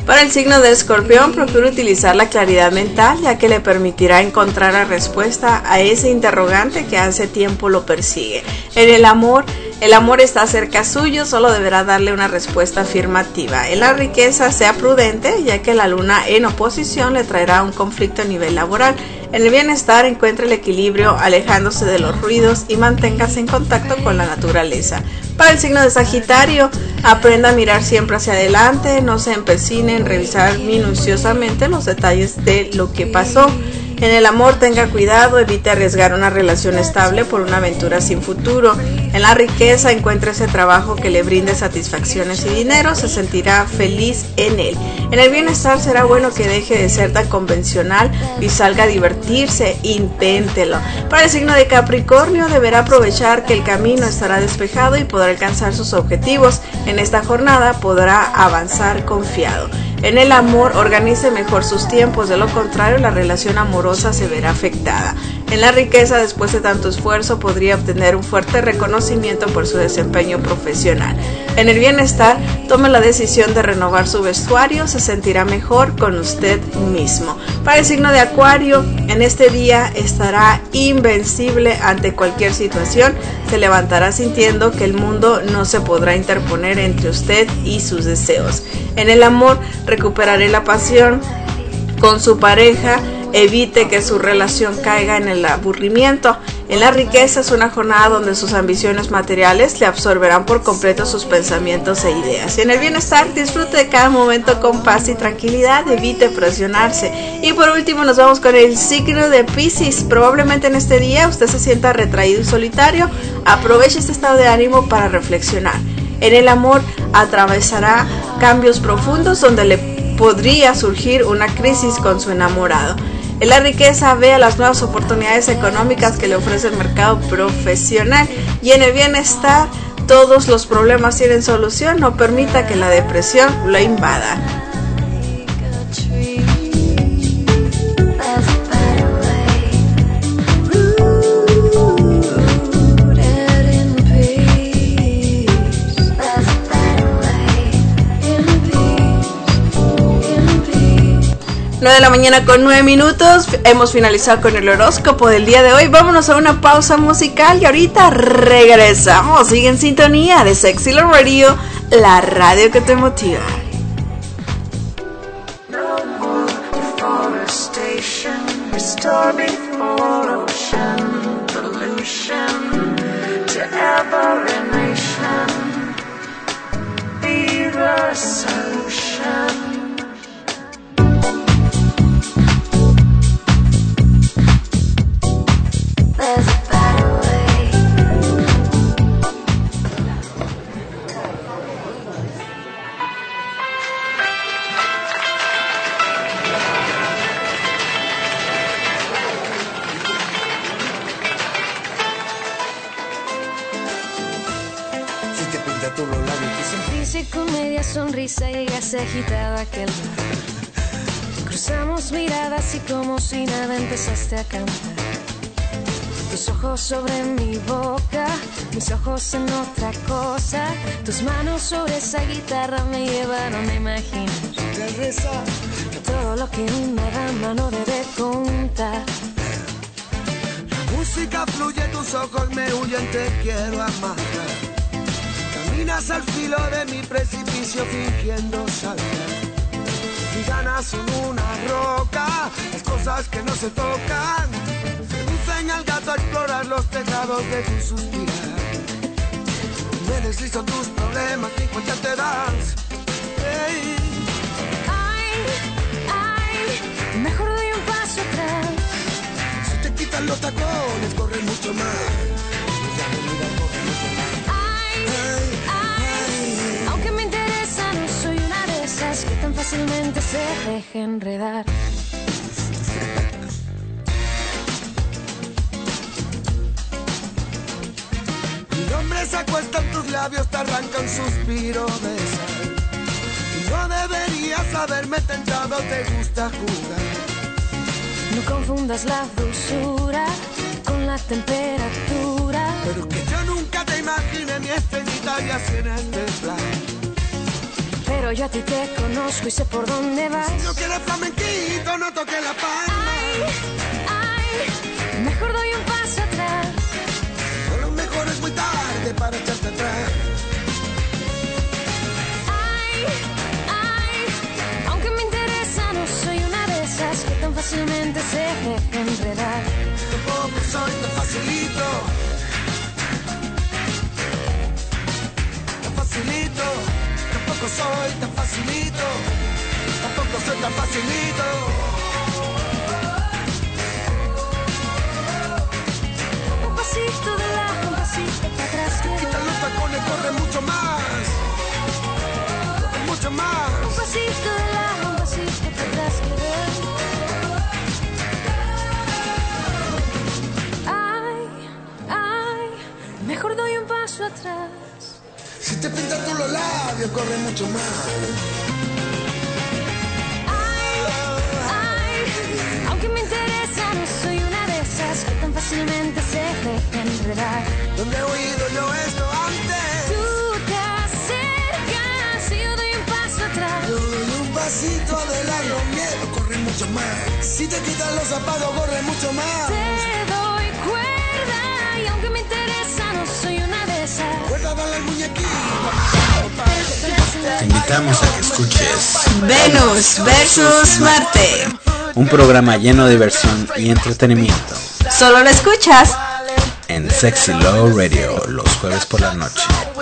Para el signo de Escorpión, procura utilizar la claridad mental, ya que le permitirá encontrar la respuesta a ese interrogante que hace tiempo lo persigue. En el amor está cerca suyo, solo deberá darle una respuesta afirmativa. En la riqueza, sea prudente, ya que la luna en oposición le traerá un conflicto a nivel laboral. En el bienestar, encuentre el equilibrio alejándose de los ruidos y manténgase en contacto con la naturaleza. Para el signo de Sagitario, aprenda a mirar siempre hacia adelante, no se empecine en revisar minuciosamente los detalles de lo que pasó. En el amor, tenga cuidado, evite arriesgar una relación estable por una aventura sin futuro. En la riqueza, encuentre ese trabajo que le brinde satisfacciones y dinero, se sentirá feliz en él. En el bienestar, será bueno que deje de ser tan convencional y salga a divertirse, inténtelo. Para el signo de Capricornio, deberá aprovechar que el camino estará despejado y podrá alcanzar sus objetivos. En esta jornada podrá avanzar confiado. En el amor, organice mejor sus tiempos, de lo contrario la relación amorosa se verá afectada. En la riqueza, después de tanto esfuerzo, podría obtener un fuerte reconocimiento por su desempeño profesional. En el bienestar, tome la decisión de renovar su vestuario, se sentirá mejor con usted mismo. Para el signo de Acuario, en este día estará invencible ante cualquier situación, se levantará sintiendo que el mundo no se podrá interponer entre usted y sus deseos. En el amor, recuperará la pasión con su pareja, evite que su relación caiga en el aburrimiento. En la riqueza, es una jornada donde sus ambiciones materiales le absorberán por completo sus pensamientos e ideas. Y en el bienestar, disfrute de cada momento con paz y tranquilidad, evite presionarse. Y por último, nos vamos con el signo de Piscis. Probablemente en este día usted se sienta retraído y solitario. Aproveche este estado de ánimo para reflexionar. En el amor, atravesará cambios profundos donde le podría surgir una crisis con su enamorado. En la riqueza, vea las nuevas oportunidades económicas que le ofrece el mercado profesional. Y en el bienestar, todos los problemas tienen solución, no permita que la depresión lo invada. De la mañana con 9 minutos, hemos finalizado con el horóscopo del día de hoy. Vámonos a una pausa musical y ahorita regresamos. Sigue en sintonía de Sexy Love Radio, la radio que te motiva. Sonrisa llegaste agitado a aquel bar. Cruzamos miradas y como si nada empezaste a cantar. Tus ojos sobre mi boca, mis ojos en otra cosa. Tus manos sobre esa guitarra me llevaron a imaginar que todo lo que una dama no debe contar. La música fluye, tus ojos me huyen, te quiero amar. Caminas al filo de mi precipicio fingiendo saltar. Mis ganas son una roca, las cosas que no se tocan. Seducen al gato a explorar los tejados de tu suspirar. Me deslizo tus problemas y cuenta te das. Hey. Ay, mejor doy un paso atrás. Si te quitan los tacones, corres mucho más. Aunque me interesa, no soy una de esas que tan fácilmente se deja enredar. Mi nombre se acuesta en tus labios, te arranca un suspiro de sal. Y no deberías haberme tentado, te gusta jugar. No confundas la dulzura con la temperatura. Pero que yo nunca te imaginé mi estrellita y así en el plan. Pero yo a ti te conozco y sé por dónde vas. Si no quieres flamenquito, no toques la palma. Ay, mejor doy un paso atrás. O lo mejor es muy tarde para echarte atrás. Aunque me interesa, no soy una de esas que tan fácilmente se deja enredar. Tampoco soy tan facilito. Tan facilito. Tampoco soy tan facilito. Tampoco soy tan facilito. Un pasito de lado, un pasito para atrás. Quita los tacones, corre mucho más. Corre mucho más. Un pasito de lado, un pasito para atrás. Ay, mejor doy un paso atrás. Si te pintas tú los labios, corre mucho más. Aunque me interesa, no soy una de esas que tan fácilmente se deja enredar. ¿Dónde he oído yo esto antes? Tú te acercas y yo doy un paso atrás. Yo doy un pasito adelante, miedo, corre mucho más. Si te quitas los zapatos, corre mucho más. Te doy cuerda y aunque me interesa, no soy una de esas. Cuerda, dale al muñequito. Te invitamos a que escuches Venus versus Marte. un programa lleno de diversión y entretenimiento Solo lo escuchas en Sexy Love Radio los jueves por la noche.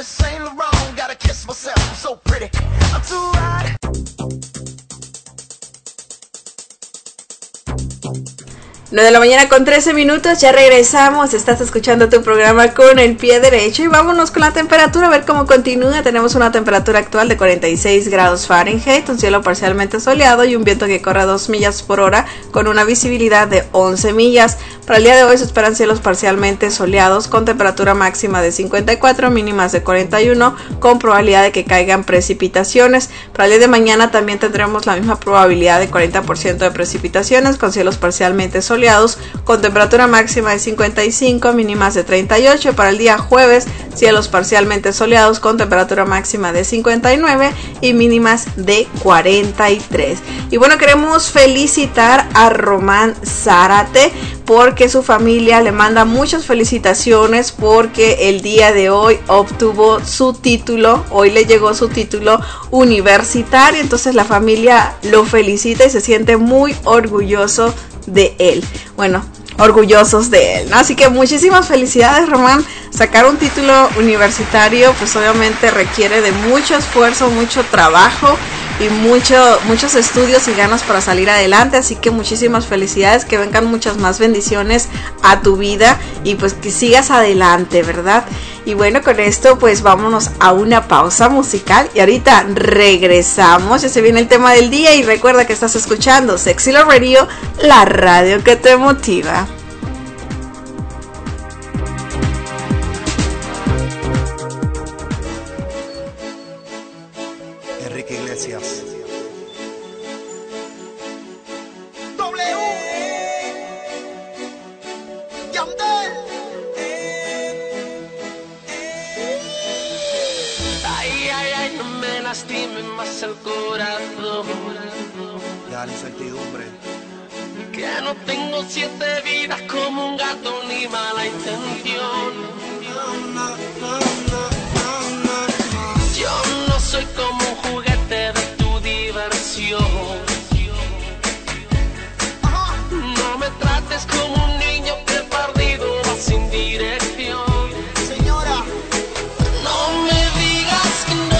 9 de la mañana con 13 minutos, ya regresamos, estás escuchando tu programa Con el Pie Derecho y vámonos con la temperatura, a ver cómo continúa. Tenemos una temperatura actual de 46 grados Fahrenheit, un cielo parcialmente soleado y un viento que corre a 2 millas por hora con una visibilidad de 11 millas. Para el día de hoy se esperan cielos parcialmente soleados con temperatura máxima de 54, mínimas de 41, con probabilidad de que caigan precipitaciones. Para el día de mañana también tendremos la misma probabilidad de 40% de precipitaciones con cielos parcialmente soleados con temperatura máxima de 55, mínimas de 38. Para el día jueves, cielos parcialmente soleados con temperatura máxima de 59 y mínimas de 43. Y bueno, queremos felicitar a Román Zárate porque su familia le manda muchas felicitaciones porque el día de hoy obtuvo su título, hoy le llegó su título universitario, entonces la familia lo felicita y se siente muy orgulloso de él. Bueno, orgullosos de él, ¿no? Así que muchísimas felicidades, Román. Sacar un título universitario pues obviamente requiere de mucho esfuerzo, mucho trabajo y muchos estudios y ganas para salir adelante, así que muchísimas felicidades, que vengan muchas más bendiciones a tu vida y pues que sigas adelante, ¿verdad? Y bueno, con esto pues vámonos a una pausa musical y ahorita regresamos, ya se viene el tema del día y recuerda que estás escuchando Sexy Love Radio, la radio que te motiva. Enrique Iglesias. Lastime más el corazón. Ya la incertidumbre. Que no tengo 7 vidas como un gato ni mala intención. Yo no soy como un juguete de tu diversión. No me trates como un niño que perdido va sin dirección. Señora, no me digas que no.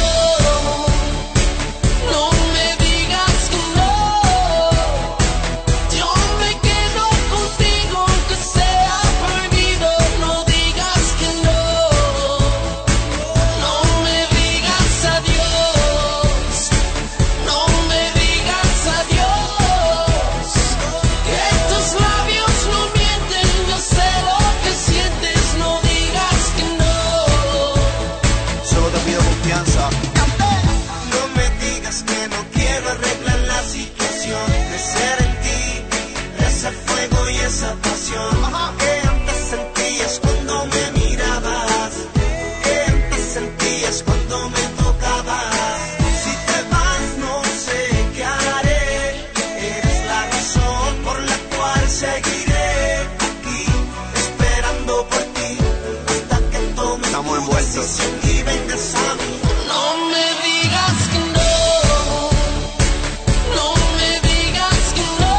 que y vengas a mí. No me digas que no, no me digas que no.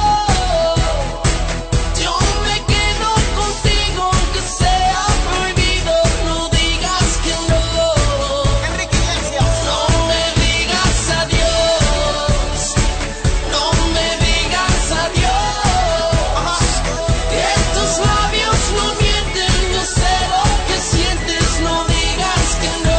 Yo me quedo contigo aunque sea prohibido. No digas que no. Enrique Iglesias. No me digas adiós. No me digas adiós. Que tus labios no mienten. Yo sé lo que sientes. No digas que no.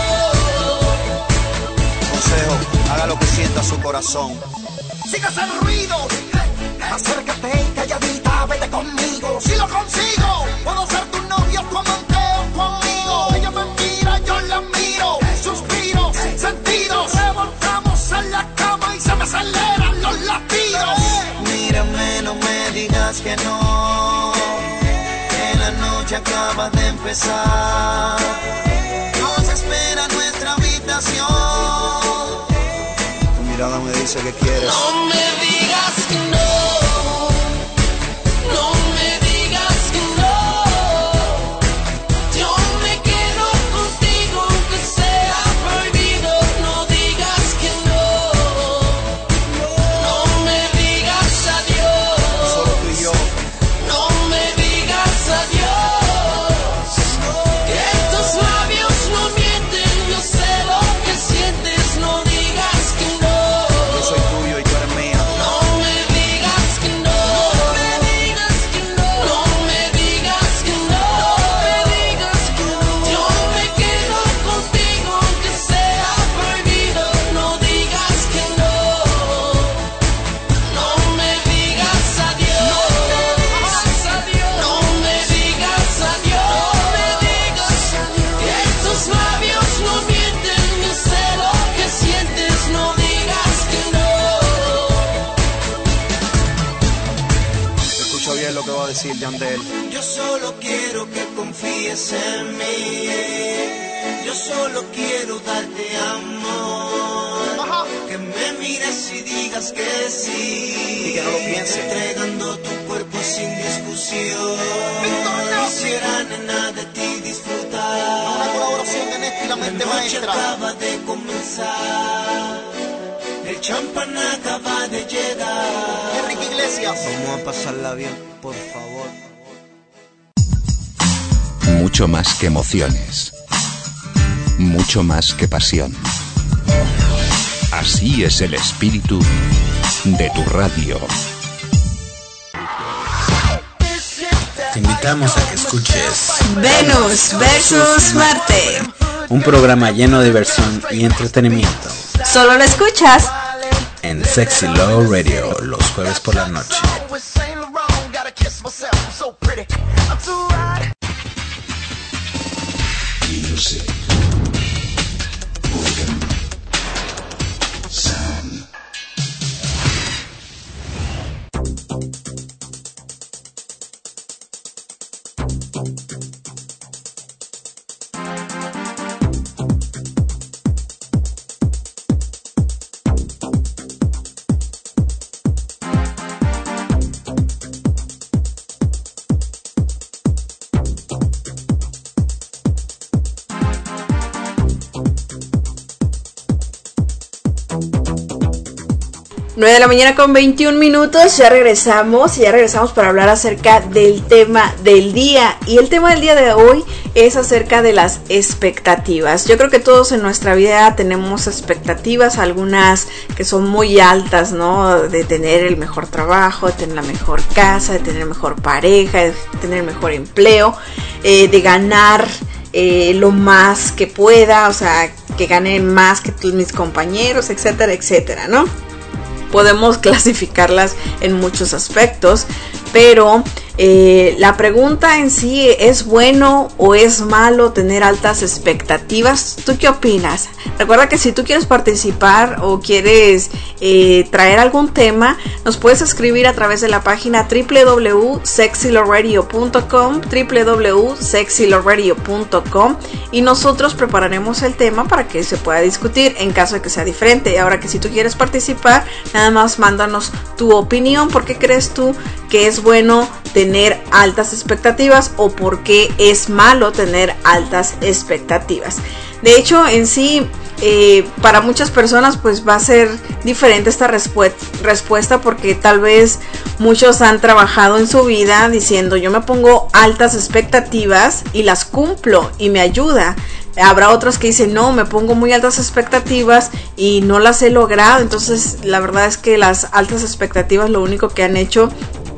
Consejo, haga lo que sienta su corazón. Sigas el ruido, acércate y calladita, vete conmigo. Si lo consigo, puedo ser tu novio, tu amante o tu amigo. Ella me mira, yo la miro, suspiros, sentidos. Revolcamos en la cama y se me aceleran los latidos. Mírame, no me digas que no, que la noche acaba de empezar. Nos espera nuestra habitación. Tu mirada me dice que quieres. No me digas que no. No me digas que no. Yo me quedo contigo aunque sea prohibido. No digas que no. No me digas adiós. Solo tú y yo. No me digas adiós. Que tus labios no mienten. Yo sé lo que sientes. No digas que no. Yo soy tuyo y tú eres mía. No me digas que no. No me digas que no. No me digas que no. No me digas que no. Yo me quedo contigo aunque sea prohibido. No digas que no. No me digas adiós. No me digas adiós. No me digas adiós. Que tus labios no mienten. Yo sé lo que sientes. No digas que no. Escucha bien lo que va a decir Yandel. Yo solo quiero que confíes en mí. Yo solo quiero darte amor. Que me mires y digas que sí. Y que no lo pienses. Entregando tu cuerpo sin discusión. Quisiera, nena, de ti disfrutar. Una colaboración en este y la mente maestra. Acaba de comenzar. El champán acaba de llegar. Enrique Iglesias. Vamos a pasarla bien, por favor. Mucho más que emociones. Mucho más que pasión. Así es el espíritu de tu radio. Te invitamos a que escuches Venus versus Marte. un programa lleno de diversión y entretenimiento Solo lo escuchas en Sexy Love Radio los jueves por la noche. Music. Organ. Sound. Nueve de la mañana con 21 minutos, ya regresamos para hablar acerca del tema del día. Y el tema del día de hoy es acerca de las expectativas. Yo creo que todos en nuestra vida tenemos expectativas, algunas que son muy altas, ¿no? De tener el mejor trabajo, de tener la mejor casa, de tener mejor pareja, de tener el mejor empleo, de ganar lo más que pueda, o sea, que gane más que todos mis compañeros, etcétera, etcétera, ¿no? Podemos clasificarlas en muchos aspectos, pero la pregunta en sí, ¿es bueno o es malo tener altas expectativas? ¿Tú qué opinas? Recuerda que si tú quieres participar o quieres traer algún tema, nos puedes escribir a través de la página www.sexylowradio.com, www.sexylowradio.com, y nosotros prepararemos el tema para que se pueda discutir en caso de que sea diferente. Ahora que si tú quieres participar, nada más mándanos tu opinión. ¿Por qué crees tú que es bueno tener tener altas expectativas o por qué es malo tener altas expectativas. De hecho, en sí, para muchas personas pues va a ser diferente esta respuesta, porque tal vez muchos han trabajado en su vida diciendo yo me pongo altas expectativas y las cumplo y me ayuda. Habrá otros que dicen no, me pongo muy altas expectativas y no las he logrado. Entonces la verdad es que las altas expectativas lo único que han hecho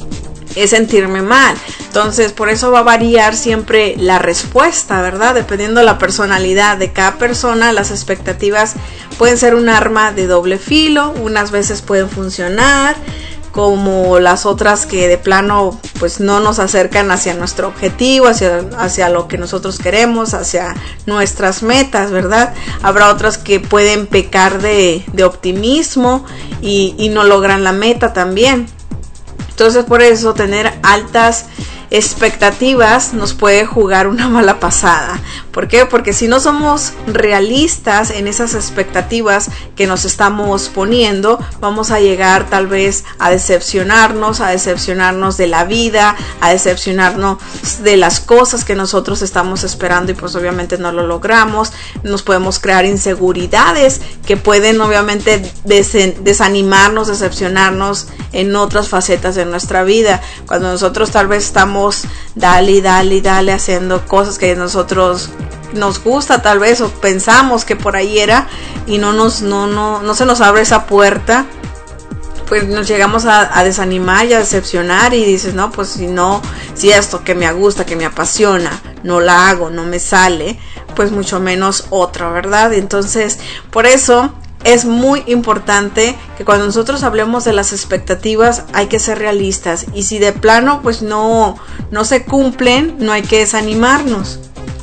es sentirme mal. Entonces por eso va a variar siempre la respuesta, ¿verdad? Dependiendo de la personalidad de cada persona, las expectativas pueden ser un arma de doble filo. Unas veces pueden funcionar, como las otras que de plano pues no nos acercan hacia nuestro objetivo, hacia lo que nosotros queremos, hacia nuestras metas, ¿verdad? Habrá otras que pueden pecar de optimismo y no logran la meta también. Entonces por eso tener altas expectativas nos puede jugar una mala pasada. ¿Por qué? Porque si no somos realistas en esas expectativas que nos estamos poniendo, vamos a llegar tal vez a decepcionarnos de la vida, a decepcionarnos de las cosas que nosotros estamos esperando y pues obviamente no lo logramos. Nos podemos crear inseguridades que pueden obviamente desanimarnos, decepcionarnos en otras facetas de nuestra vida. Cuando nosotros tal vez estamos dale haciendo cosas que nosotros nos gusta tal vez o pensamos que por ahí era y no se nos abre esa puerta, pues nos llegamos a desanimar y a decepcionar y dices no, pues si esto que me gusta, que me apasiona, no la hago, no me sale, pues mucho menos otra, ¿verdad? Entonces por eso es muy importante que cuando nosotros hablemos de las expectativas hay que ser realistas, y si de plano pues no se cumplen, no hay que desanimarnos.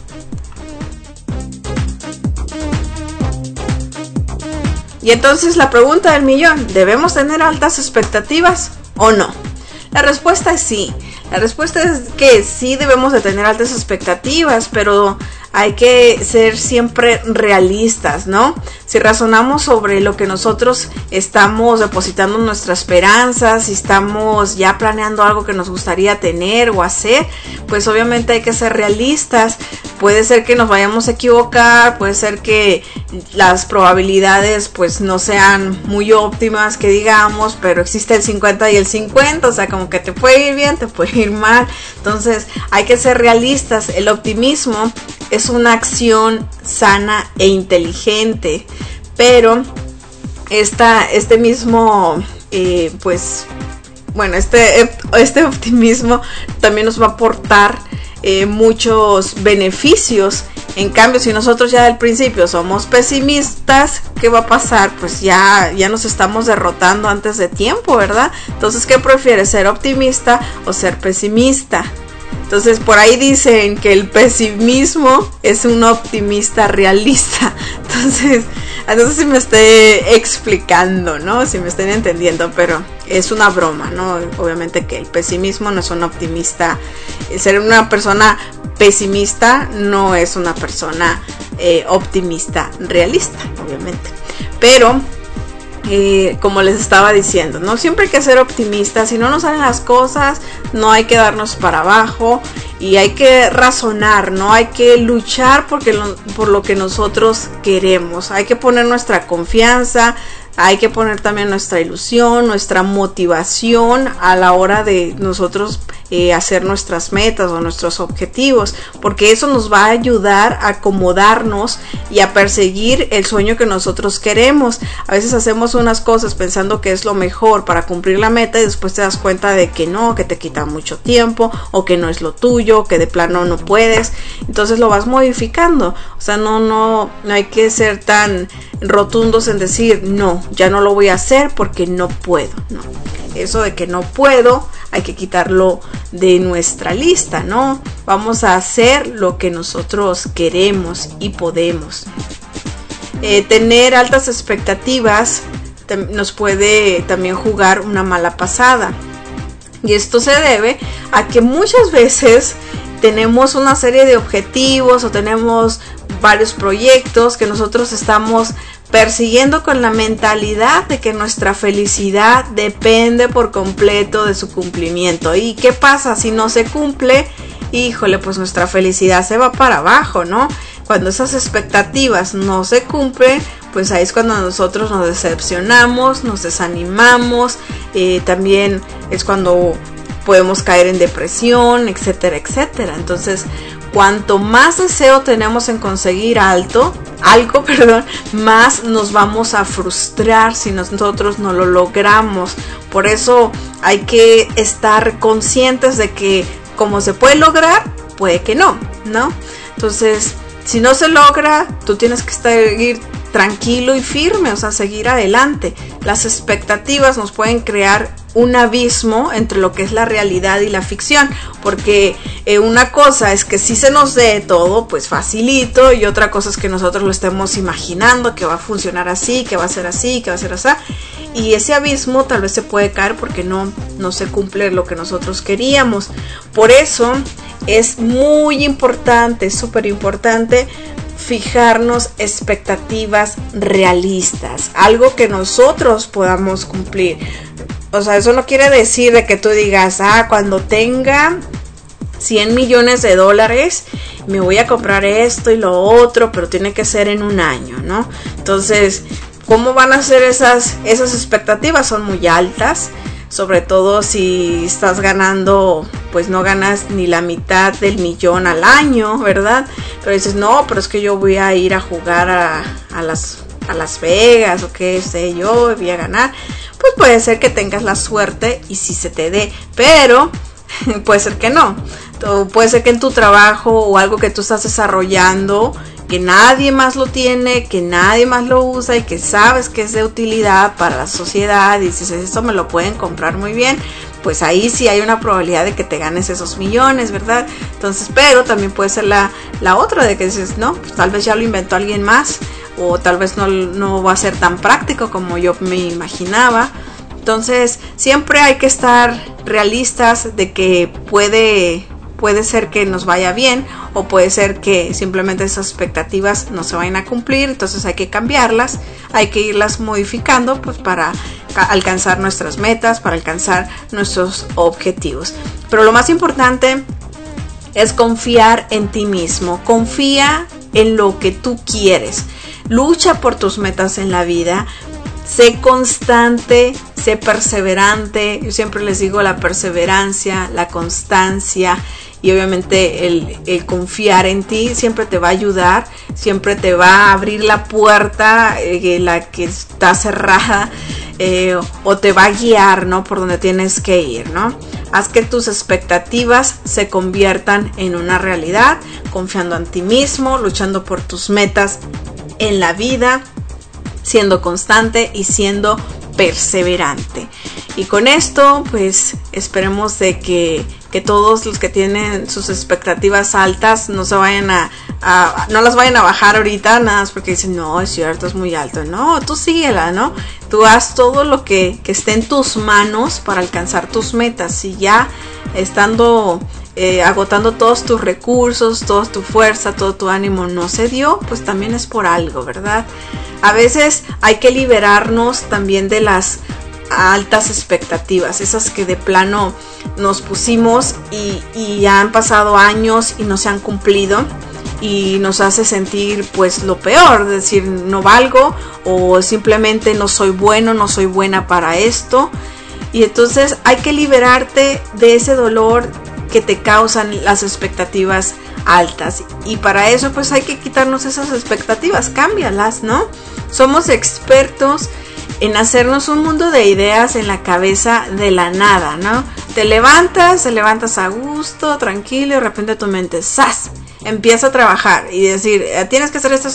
Y entonces la pregunta del millón, ¿debemos tener altas expectativas o no? La respuesta es sí. La respuesta es que sí debemos de tener altas expectativas, pero hay que ser siempre realistas, ¿no? Si razonamos sobre lo que nosotros estamos depositando nuestra esperanza, si estamos ya planeando algo que nos gustaría tener o hacer, pues obviamente hay que ser realistas. Puede ser que nos vayamos a equivocar, puede ser que las probabilidades pues no sean muy óptimas, que digamos, pero existe el 50 y el 50, o sea, como que te puede ir bien, te puede ir mal. Entonces hay que ser realistas. El optimismo es una acción sana e inteligente, pero este mismo este optimismo también nos va a aportar muchos beneficios. En cambio, si nosotros ya del principio somos pesimistas, ¿qué va a pasar? Pues ya nos estamos derrotando antes de tiempo, ¿verdad? Entonces, ¿qué prefieres, ser optimista o ser pesimista? Entonces por ahí dicen que el pesimismo es un optimista realista. Entonces si me estoy explicando, ¿no? Si me estén entendiendo, pero es una broma, ¿no? Obviamente que el pesimismo no es un optimista. Ser una persona pesimista no es una persona optimista realista, obviamente. Pero como les estaba diciendo, no siempre hay que ser optimistas. Si no nos salen las cosas, no hay que darnos para abajo y hay que razonar, no hay que luchar por lo que nosotros queremos. Hay que poner nuestra confianza, hay que poner también nuestra ilusión, nuestra motivación a la hora de nosotros hacer nuestras metas o nuestros objetivos, porque eso nos va a ayudar a acomodarnos y a perseguir el sueño que nosotros queremos. A veces hacemos unas cosas pensando que es lo mejor para cumplir la meta y después te das cuenta de que no, que te quita mucho tiempo o que no es lo tuyo, que de plano no puedes. Entonces lo vas modificando. O sea, no hay que ser tan rotundos en decir no, ya no lo voy a hacer porque no puedo. No, eso de que no puedo hay que quitarlo de nuestra lista, ¿no? Vamos a hacer lo que nosotros queremos y podemos. Tener altas expectativas nos puede también jugar una mala pasada, y esto se debe a que muchas veces tenemos una serie de objetivos o tenemos varios proyectos que nosotros estamos persiguiendo con la mentalidad de que nuestra felicidad depende por completo de su cumplimiento. ¿Y qué pasa si no se cumple? Híjole, pues nuestra felicidad se va para abajo, ¿no? Cuando esas expectativas no se cumplen, pues ahí es cuando nosotros nos decepcionamos, nos desanimamos, también es cuando podemos caer en depresión, etcétera, etcétera. Entonces, cuanto más deseo tenemos en conseguir algo, más nos vamos a frustrar si nosotros no lo logramos. Por eso hay que estar conscientes de que como se puede lograr, puede que no, ¿no? Entonces, si no se logra, tú tienes que seguir tranquilo y firme, o sea, seguir adelante. Las expectativas nos pueden crear un abismo entre lo que es la realidad y la ficción, porque una cosa es que si se nos dé todo, pues facilito, y otra cosa es que nosotros lo estemos imaginando, que va a funcionar así, que va a ser así, que va a ser así, y ese abismo tal vez se puede caer porque no se cumple lo que nosotros queríamos. Por eso es muy importante, súper importante, fijarnos expectativas realistas, algo que nosotros podamos cumplir. O sea, eso no quiere decir de que tú digas, cuando tenga 100 millones de dólares me voy a comprar esto y lo otro, pero tiene que ser en un año, ¿no? Entonces, ¿cómo van a ser esas expectativas? Son muy altas, sobre todo si estás ganando, pues no ganas ni la mitad del millón al año, ¿verdad? Pero dices, no, pero es que yo voy a ir a jugar a Las Vegas o qué sé yo, voy a ganar. Pues puede ser que tengas la suerte y si se te dé, pero puede ser que no. Puede ser que en tu trabajo o algo que tú estás desarrollando, que nadie más lo tiene, que nadie más lo usa y que sabes que es de utilidad para la sociedad y dices, esto me lo pueden comprar muy bien, pues ahí sí hay una probabilidad de que te ganes esos millones, ¿verdad? Entonces, pero también puede ser la otra de que dices, no, pues tal vez ya lo inventó alguien más, o tal vez no va a ser tan práctico como yo me imaginaba. Entonces, siempre hay que estar realistas de que puede ser que nos vaya bien, o puede ser que simplemente esas expectativas no se vayan a cumplir. Entonces hay que cambiarlas, hay que irlas modificando, pues para alcanzar nuestras metas, para alcanzar nuestros objetivos. Pero lo más importante es confiar en ti mismo, confía en lo que tú quieres, lucha por tus metas en la vida, sé constante, sé perseverante. Yo siempre les digo, la perseverancia, la constancia y obviamente el confiar en ti siempre te va a ayudar, siempre te va a abrir la puerta, la que está cerrada, o te va a guiar, ¿no?, por donde tienes que ir, ¿no? Haz que tus expectativas se conviertan en una realidad, confiando en ti mismo, luchando por tus metas en la vida, siendo constante y siendo perseverante. Y con esto, pues esperemos de que todos los que tienen sus expectativas altas no se vayan no las vayan a bajar ahorita, nada más porque dicen, no, es cierto, es muy alto. No, tú síguela, ¿no? Tú haz todo lo que esté en tus manos para alcanzar tus metas. Si ya estando agotando todos tus recursos, toda tu fuerza, todo tu ánimo no se dio, pues también es por algo, ¿verdad? A veces hay que liberarnos también de las altas expectativas, esas que de plano nos pusimos y ya han pasado años y no se han cumplido, y nos hace sentir pues lo peor, decir no valgo, o simplemente no soy bueno, no soy buena para esto. Y entonces hay que liberarte de ese dolor que te causan las expectativas altas, y para eso pues hay que quitarnos esas expectativas, cámbialas, ¿no? Somos expertos en hacernos un mundo de ideas en la cabeza de la nada, ¿no? Te levantas a gusto, tranquilo, y de repente tu mente, ¡zas!, empieza a trabajar y decir, tienes que hacer esto.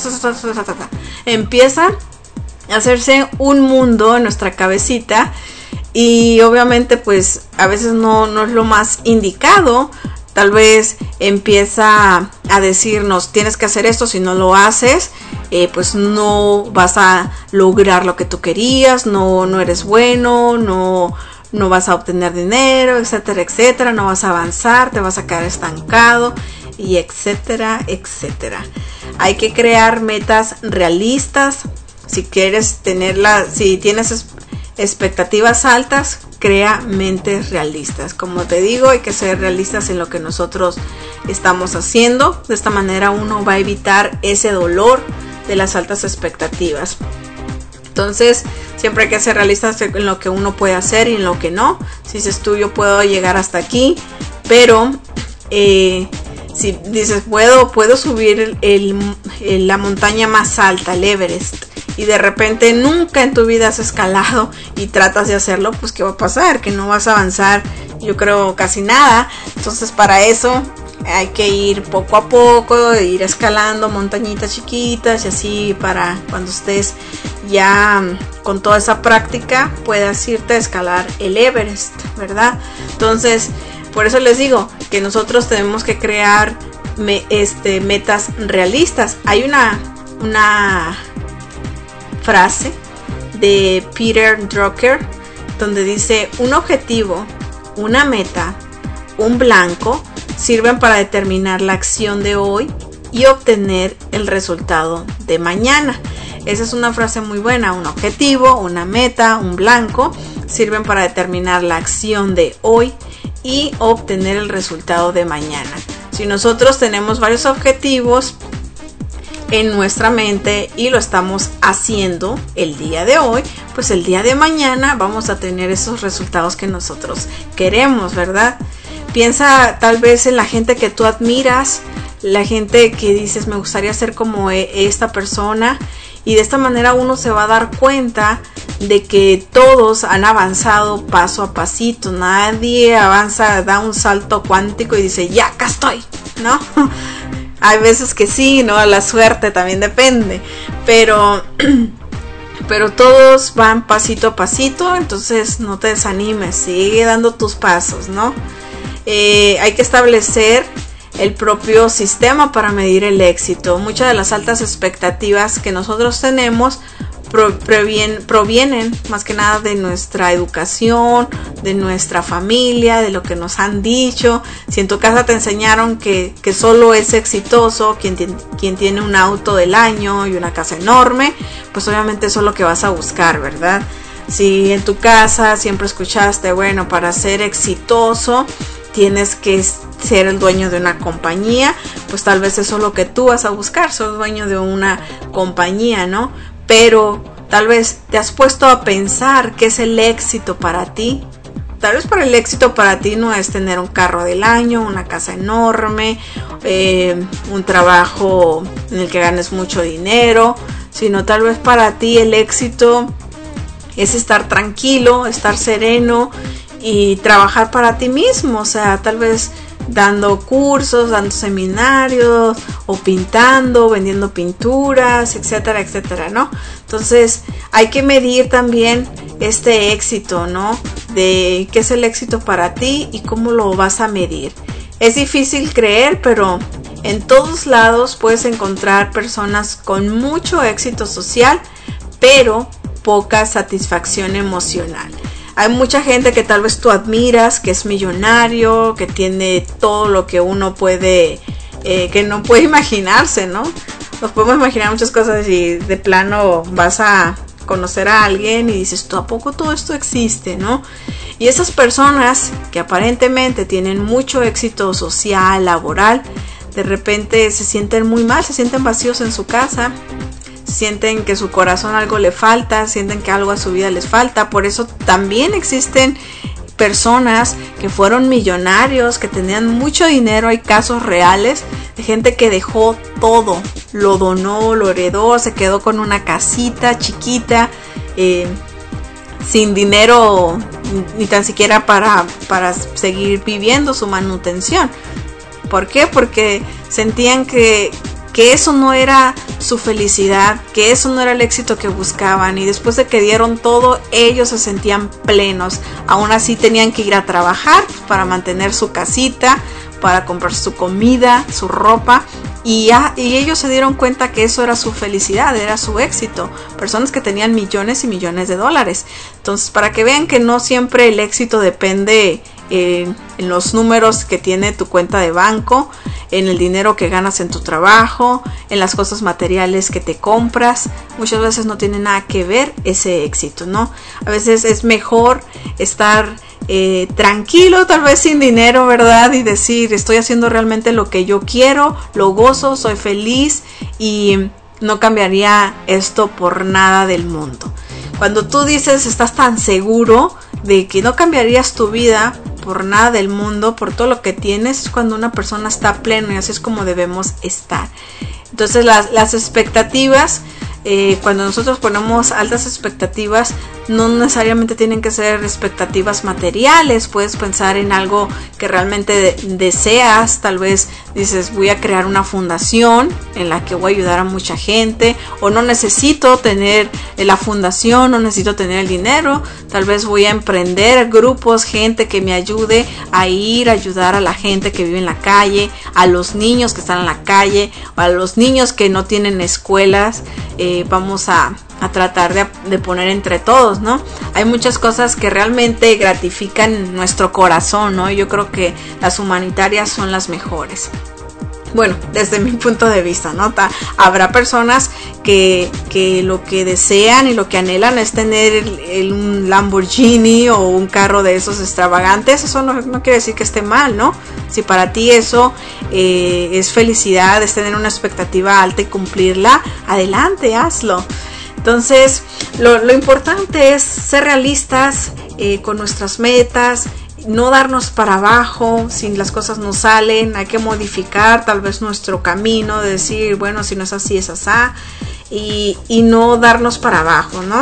Empieza a hacerse un mundo en nuestra cabecita, y obviamente pues a veces no es lo más indicado. Tal vez empieza a decirnos, tienes que hacer esto, si no lo haces, pues no vas a lograr lo que tú querías, no eres bueno, no vas a obtener dinero, etcétera, etcétera, no vas a avanzar, te vas a quedar estancado. y etcétera, etcétera. Hay que crear metas realistas. Si quieres si tienes expectativas altas, crea mentes realistas. Como te digo, hay que ser realistas en lo que nosotros estamos haciendo. De esta manera uno va a evitar ese dolor de las altas expectativas. Entonces, siempre hay que ser realistas en lo que uno puede hacer y en lo que no. Si dices tú, yo puedo llegar hasta aquí, pero si dices, puedo subir la montaña más alta, el Everest, y de repente nunca en tu vida has escalado y tratas de hacerlo, pues ¿qué va a pasar? Que no vas a avanzar, yo creo, casi nada. Entonces, para eso hay que ir poco a poco, ir escalando montañitas chiquitas, y así para cuando estés ya con toda esa práctica puedas irte a escalar el Everest, ¿verdad? Entonces, por eso les digo que nosotros tenemos que crear metas realistas. Hay una frase de Peter Drucker donde dice: un objetivo, una meta, un blanco sirven para determinar la acción de hoy y obtener el resultado de mañana. Esa es una frase muy buena. Un objetivo, una meta, un blanco sirven para determinar la acción de hoy y obtener el resultado de mañana. Si nosotros tenemos varios objetivos en nuestra mente y lo estamos haciendo el día de hoy, pues el día de mañana vamos a tener esos resultados que nosotros queremos, ¿verdad? Piensa tal vez en la gente que tú admiras, la gente que dices, me gustaría ser como esta persona, y de esta manera uno se va a dar cuenta de que todos han avanzado paso a pasito. Nadie avanza, da un salto cuántico y dice, ya, acá estoy, ¿no? Hay veces que sí, ¿no? La suerte también depende, pero todos van pasito a pasito. Entonces no te desanimes, sigue dando tus pasos, ¿no? Hay que establecer el propio sistema para medir el éxito. Muchas de las altas expectativas que nosotros tenemos provienen más que nada de nuestra educación, de nuestra familia, de lo que nos han dicho. Si en tu casa te enseñaron que solo es exitoso quien tiene un auto del año y una casa enorme, pues obviamente eso es lo que vas a buscar, ¿verdad? Si en tu casa siempre escuchaste, bueno, para ser exitoso tienes que ser el dueño de una compañía, pues tal vez eso es lo que tú vas a buscar, ser dueño de una compañía, ¿no? Pero tal vez te has puesto a pensar qué es el éxito para ti. Tal vez para el éxito para ti no es tener un carro del año, una casa enorme, un trabajo en el que ganes mucho dinero, sino tal vez para ti el éxito es estar tranquilo, estar sereno y trabajar para ti mismo. O sea, tal vez dando cursos, dando seminarios o pintando, vendiendo pinturas, etcétera, etcétera, ¿no? Entonces hay que medir también este éxito, ¿no? De qué es el éxito para ti y cómo lo vas a medir. Es difícil creer, pero en todos lados puedes encontrar personas con mucho éxito social, pero poca satisfacción emocional. Hay mucha gente que tal vez tú admiras, que es millonario, que tiene todo lo que uno puede, que no puede imaginarse, ¿no? Nos podemos imaginar muchas cosas y de plano vas a conocer a alguien y dices, ¿tú a poco todo esto existe, no? Y esas personas que aparentemente tienen mucho éxito social, laboral, de repente se sienten muy mal, se sienten vacíos en su casa, sienten que su corazón algo le falta, sienten que algo a su vida les falta. Por eso también existen personas que fueron millonarios, que tenían mucho dinero. Hay casos reales de gente que dejó todo, lo donó, lo heredó, se quedó con una casita chiquita, sin dinero ni tan siquiera para seguir viviendo su manutención. ¿Por qué? Porque sentían que eso no era su felicidad, que eso no era el éxito que buscaban, y después de que dieron todo, ellos se sentían plenos. Aún así tenían que ir a trabajar para mantener su casita, para comprar su comida, su ropa, y ellos se dieron cuenta que eso era su felicidad, era su éxito. Personas que tenían millones y millones de dólares. Entonces, para que vean que no siempre el éxito depende en los números que tiene tu cuenta de banco, en el dinero que ganas en tu trabajo, en las cosas materiales que te compras. Muchas veces no tiene nada que ver ese éxito, ¿no? A veces es mejor estar tranquilo, tal vez sin dinero, ¿verdad? Y decir, estoy haciendo realmente lo que yo quiero, lo gozo, soy feliz y no cambiaría esto por nada del mundo. Cuando tú dices, estás tan seguro de que no cambiarías tu vida por nada del mundo, por todo lo que tienes, es cuando una persona está plena, y así es como debemos estar. Entonces las expectativas, cuando nosotros ponemos altas expectativas, no necesariamente tienen que ser expectativas materiales. Puedes pensar en algo que realmente deseas. Tal vez dices, voy a crear una fundación en la que voy a ayudar a mucha gente, o no necesito tener la fundación, no necesito tener el dinero. Tal vez voy a emprender grupos, gente que me ayude a ir a ayudar a la gente que vive en la calle, a los niños que están en la calle, o a los niños que no tienen escuelas. Vamos a tratar de poner entre todos, ¿no? Hay muchas cosas que realmente gratifican nuestro corazón, ¿no? Yo creo que las humanitarias son las mejores. Bueno, desde mi punto de vista, ¿no? Habrá personas que lo que desean y lo que anhelan es tener un Lamborghini o un carro de esos extravagantes. Eso no quiere decir que esté mal, ¿no? Si para ti eso es felicidad, es tener una expectativa alta y cumplirla, adelante, hazlo. Entonces, lo importante es ser realistas con nuestras metas, no darnos para abajo si las cosas no salen. Hay que modificar tal vez nuestro camino, de decir, bueno, si no es así, es asá, y no darnos para abajo, ¿no?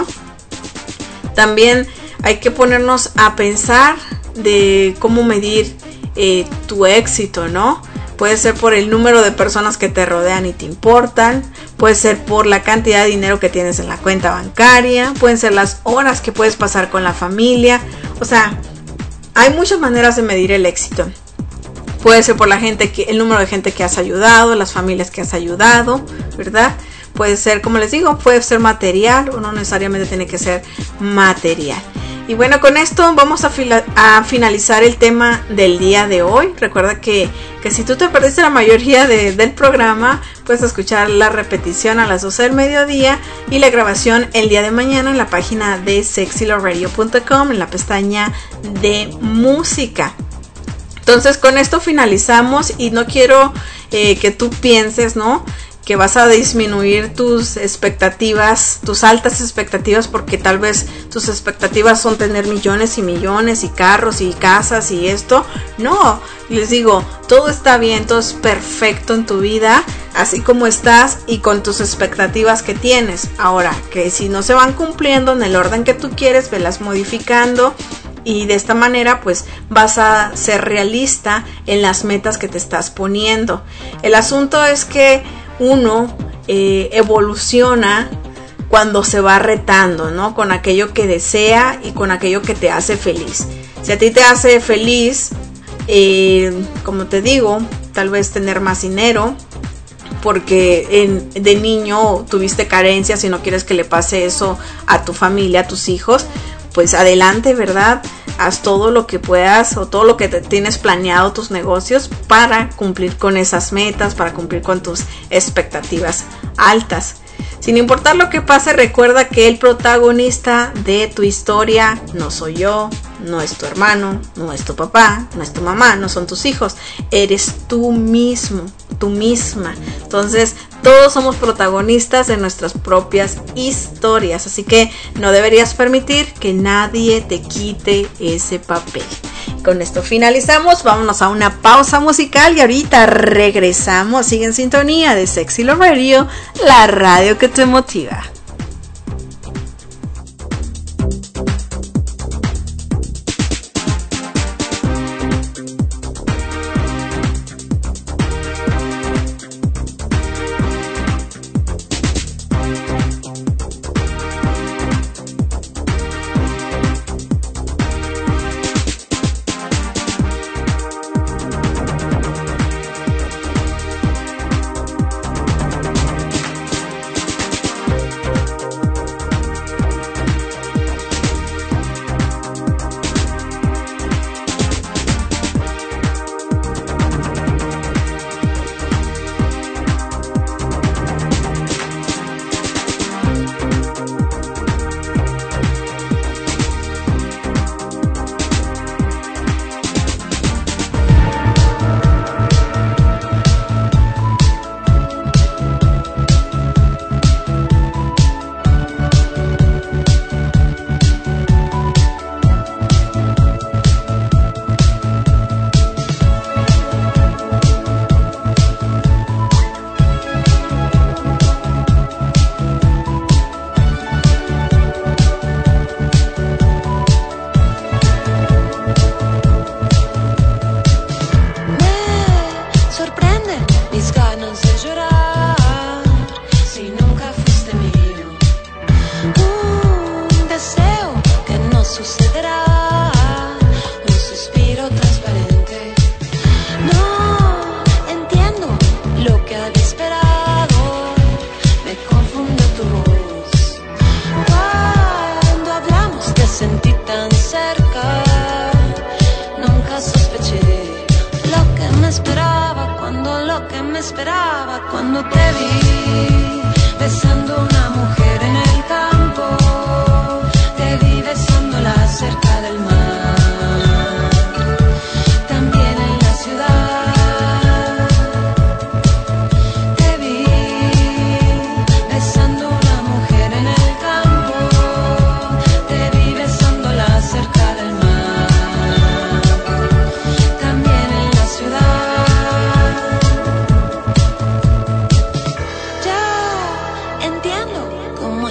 También hay que ponernos a pensar de cómo medir tu éxito, ¿no? Puede ser por el número de personas que te rodean y te importan, puede ser por la cantidad de dinero que tienes en la cuenta bancaria, pueden ser las horas que puedes pasar con la familia. O sea, hay muchas maneras de medir el éxito. Puede ser por el número de gente que has ayudado, las familias que has ayudado, ¿verdad? Puede ser, como les digo, puede ser material o no necesariamente tiene que ser material. Y bueno, con esto vamos a finalizar el tema del día de hoy. Recuerda que si tú te perdiste la mayoría del programa, puedes escuchar la repetición a las 12 del mediodía y la grabación el día de mañana en la página de sexyloveradio.com, en la pestaña de música. Entonces con esto finalizamos y no quiero que tú pienses, ¿no?, que vas a disminuir tus expectativas, tus altas expectativas, porque tal vez tus expectativas son tener millones y millones y carros y casas y esto. No, les digo, todo está bien, todo es perfecto en tu vida, así como estás y con tus expectativas que tienes. Ahora, que si no se van cumpliendo en el orden que tú quieres, velas modificando. Y de esta manera pues vas a ser realista en las metas que te estás poniendo. El asunto es que uno evoluciona cuando se va retando, ¿no?, con aquello que desea y con aquello que te hace feliz. Si a ti te hace feliz, como te digo, tal vez tener más dinero, porque de niño tuviste carencias y no quieres que le pase eso a tu familia, a tus hijos, pues adelante, ¿verdad? Haz todo lo que puedas o todo lo que tienes planeado, tus negocios, para cumplir con esas metas, para cumplir con tus expectativas altas. Sin importar lo que pase, recuerda que el protagonista de tu historia no soy yo, no es tu hermano, no es tu papá, no es tu mamá, no son tus hijos, eres tú mismo, tú misma. Entonces, todos somos protagonistas de nuestras propias historias, así que no deberías permitir que nadie te quite ese papel. Con esto finalizamos, vámonos a una pausa musical y ahorita regresamos. Sigue en sintonía de Sexy Love Radio, la radio que te motiva.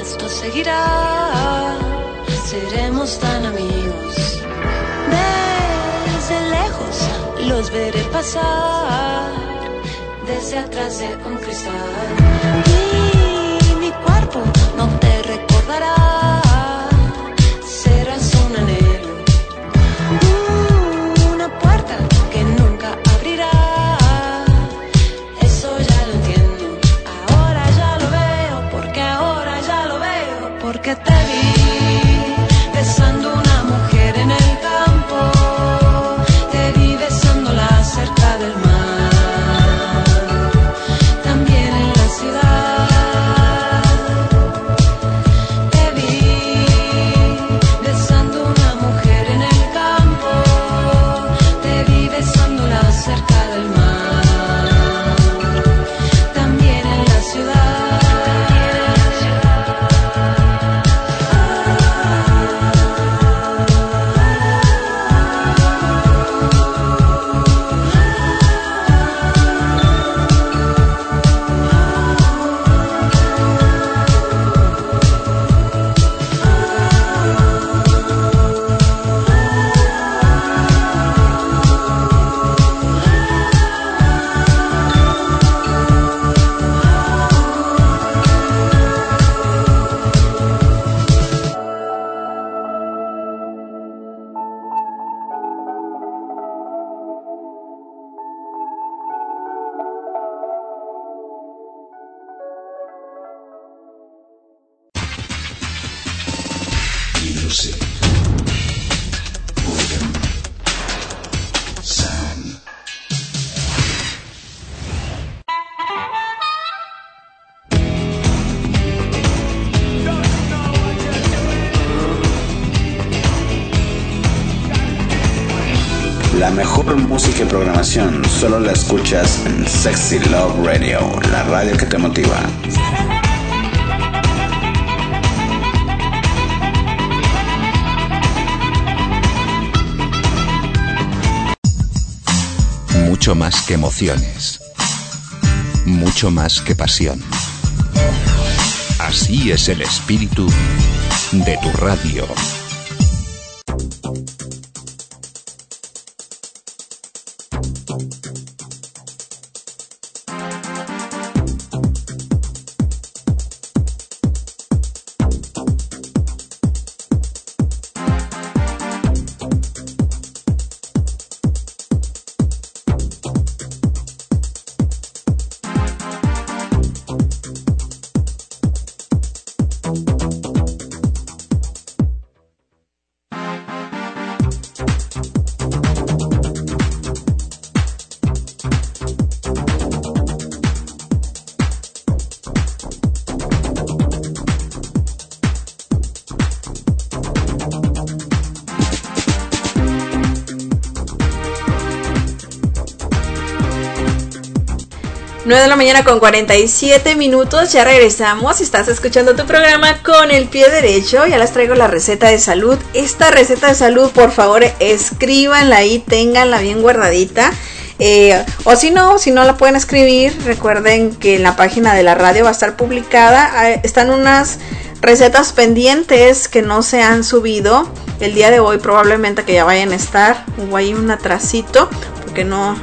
esto seguirá, seremos tan amigos. Desde lejos los veré pasar, desde atrás de un cristal. Y mi cuerpo no te recordará, serás un anhelo, una puerta que nunca abrirá. Eso ya lo entiendo, ahora ya lo veo, porque ahora ya lo veo, porque te vi besando una mujer en el campo, te vi besándola cerca del mar, también en la ciudad. Te vi besando una mujer en el campo, te vi besándola cerca del mar, también en la ciudad. Music. Rhythm. Sound. La mejor música y programación solo la escuchas en Sexy Love Radio, la radio que te motiva. Mucho más que emociones, mucho más que pasión. Así es el espíritu de tu radio. Nueve de la mañana con 47 minutos, ya regresamos. Estás escuchando tu programa Con el Pie Derecho. Ya les traigo la receta de salud. Esta receta de salud, por favor, escríbanla ahí, ténganla bien guardadita. O si no la pueden escribir, recuerden que en la página de la radio va a estar publicada. Están unas recetas pendientes que no se han subido el día de hoy, probablemente que ya vayan a estar. Hubo ahí un atrasito porque no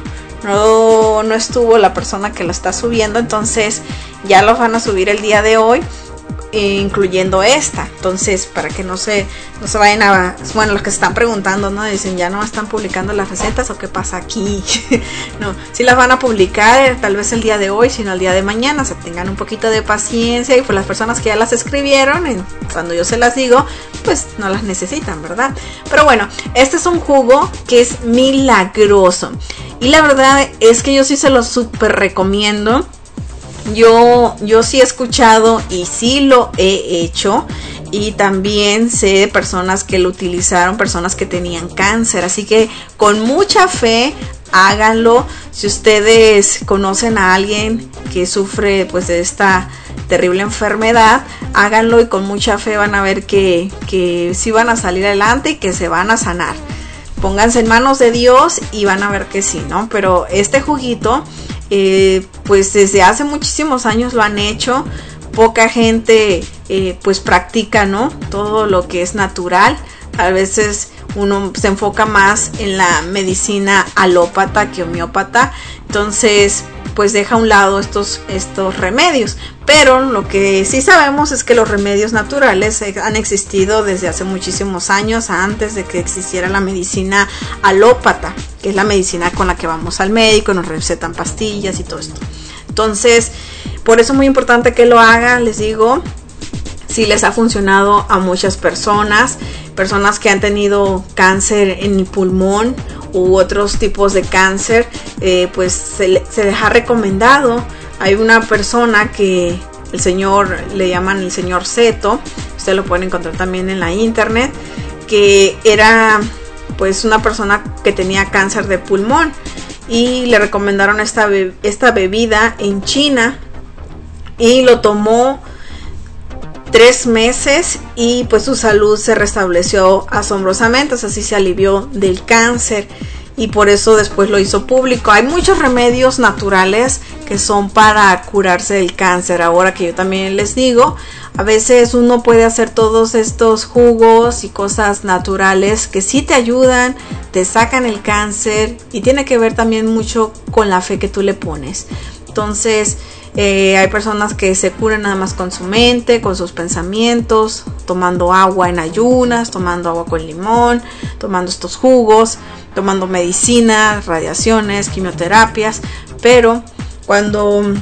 estuvo la persona que lo está subiendo, entonces ya lo van a subir el día de hoy, incluyendo esta. Entonces, para que no se vayan a... Bueno, los que se están preguntando, ¿no? Dicen, ¿ya no están publicando las recetas o qué pasa aquí? No, sí las van a publicar, tal vez el día de hoy, sino el día de mañana. O sea, tengan un poquito de paciencia, y pues las personas que ya las escribieron, cuando yo se las digo, pues no las necesitan, ¿verdad? Pero bueno, este es un jugo que es milagroso. Y la verdad es que yo sí se lo súper recomiendo. Yo sí he escuchado y sí lo he hecho. Y también sé de personas que lo utilizaron, personas que tenían cáncer. Así que con mucha fe, háganlo. Si ustedes conocen a alguien que sufre pues de esta terrible enfermedad, háganlo, y con mucha fe van a ver que sí van a salir adelante y que se van a sanar. Pónganse en manos de Dios y van a ver que sí, ¿no? Pero este juguito, pues desde hace muchísimos años lo han hecho poca gente pues practica, ¿no? Todo lo que es natural. A veces uno se enfoca más en la medicina alópata que homeópata, entonces pues deja a un lado estos remedios. Pero lo que sí sabemos es que los remedios naturales han existido desde hace muchísimos años, antes de que existiera la medicina alópata, que es la medicina con la que vamos al médico, nos recetan pastillas y todo esto. Entonces, por eso es muy importante que lo hagan, les digo. Sí les ha funcionado a muchas personas que han tenido cáncer en el pulmón u otros tipos de cáncer, pues se les ha recomendado. Hay una persona que le llaman el señor Seto, ustedes lo pueden encontrar también en la internet, que era pues una persona que tenía cáncer de pulmón y le recomendaron esta bebida en China y lo tomó 3 meses y pues su salud se restableció asombrosamente, o sea, sí se alivió del cáncer y por eso después lo hizo público. Hay muchos remedios naturales que son para curarse del cáncer. Ahora que yo también les digo, a veces uno puede hacer todos estos jugos y cosas naturales que sí te ayudan, te sacan el cáncer y tiene que ver también mucho con la fe que tú le pones. Entonces, hay personas que se curan nada más con su mente, con sus pensamientos, tomando agua en ayunas, tomando agua con limón, tomando estos jugos, tomando medicinas, radiaciones, quimioterapias. Pero cuando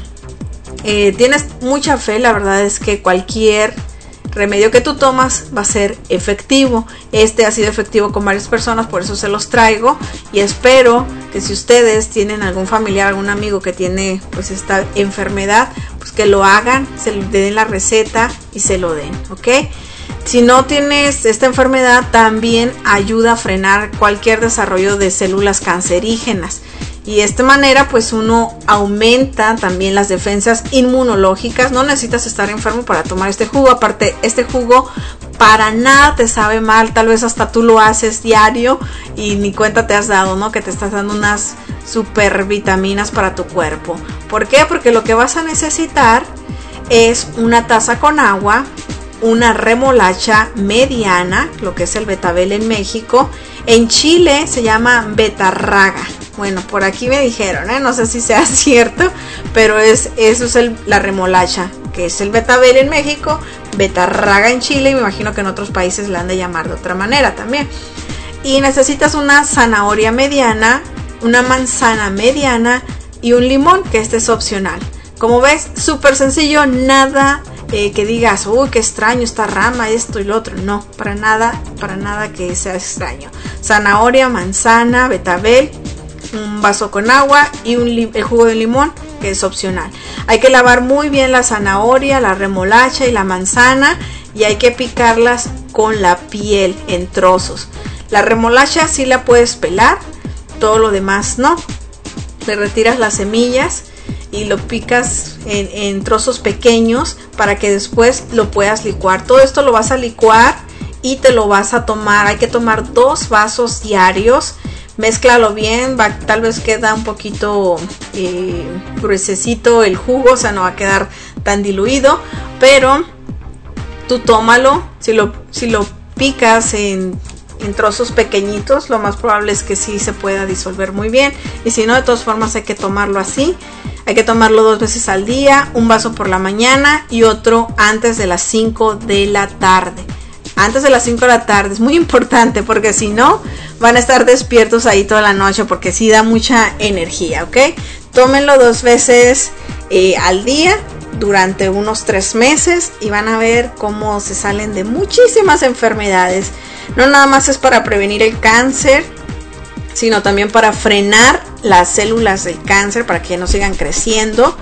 tienes mucha fe, la verdad es que cualquier remedio que tú tomas va a ser efectivo. Este ha sido efectivo con varias personas, por eso se los traigo y espero que si ustedes tienen algún familiar, algún amigo que tiene pues esta enfermedad, pues que lo hagan, se le den la receta y se lo den, ¿ok? Si no tienes esta enfermedad, también ayuda a frenar cualquier desarrollo de células cancerígenas. Y de esta manera pues uno aumenta también las defensas inmunológicas. No necesitas estar enfermo para tomar este jugo. Aparte, este jugo para nada te sabe mal. Tal vez hasta tú lo haces diario y ni cuenta te has dado, ¿no? Que te estás dando unas super vitaminas para tu cuerpo. ¿Por qué? Porque lo que vas a necesitar es una taza con agua, una remolacha mediana, lo que es el betabel en México. En Chile se llama betarraga. Bueno, por aquí me dijeron, no sé si sea cierto, pero eso es la remolacha, que es el betabel en México, betarraga en Chile, y me imagino que en otros países la han de llamar de otra manera también. Y necesitas una zanahoria mediana, una manzana mediana y un limón, que este es opcional. Como ves, súper sencillo, nada que digas, uy, qué extraño esta rama, esto y lo otro. No, para nada que sea extraño. Zanahoria, manzana, betabel, un vaso con agua y el jugo de limón, que es opcional. Hay que lavar muy bien la zanahoria, la remolacha y la manzana, y hay que picarlas con la piel en trozos. La remolacha sí la puedes pelar, todo lo demás no. Le retiras las semillas y lo picas en trozos pequeños para que después lo puedas licuar. Todo esto lo vas a licuar y te lo vas a tomar. Hay que tomar 2 vasos diarios. Mézclalo bien, tal vez queda un poquito gruesecito el jugo, o sea, no va a quedar tan diluido, pero tú tómalo. Si lo picas en trozos pequeñitos, lo más probable es que sí se pueda disolver muy bien, y si no, de todas formas hay que tomarlo así. Hay que tomarlo 2 veces al día, un vaso por la mañana y otro antes de las 5 de la tarde. Antes de las 5 de la tarde es muy importante, porque si no van a estar despiertos ahí toda la noche, porque sí da mucha energía, ¿ok? Tómenlo 2 veces al día durante unos 3 meses y van a ver cómo se salen de muchísimas enfermedades. No nada más es para prevenir el cáncer, sino también para frenar las células del cáncer para que no sigan creciendo,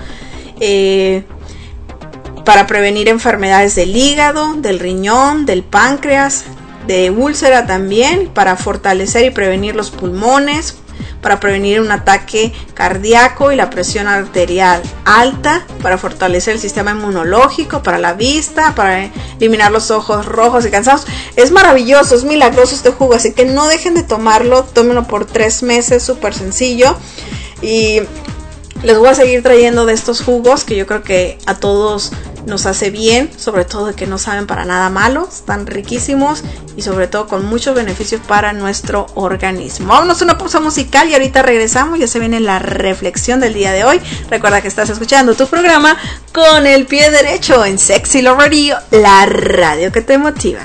para prevenir enfermedades del hígado, del riñón, del páncreas, de úlcera también, para fortalecer y prevenir los pulmones, para prevenir un ataque cardíaco y la presión arterial alta, para fortalecer el sistema inmunológico, para la vista, para eliminar los ojos rojos y cansados. Es maravilloso, es milagroso este jugo, así que no dejen de tomarlo, tómenlo por 3 meses, súper sencillo. Y les voy a seguir trayendo de estos jugos que yo creo que a todos nos hace bien, sobre todo de que no saben para nada malo, están riquísimos y sobre todo con muchos beneficios para nuestro organismo. Vámonos a una pausa musical y ahorita regresamos, ya se viene la reflexión del día de hoy. Recuerda que estás escuchando tu programa Con el Pie Derecho en Sexy Love Radio, la radio que te motiva.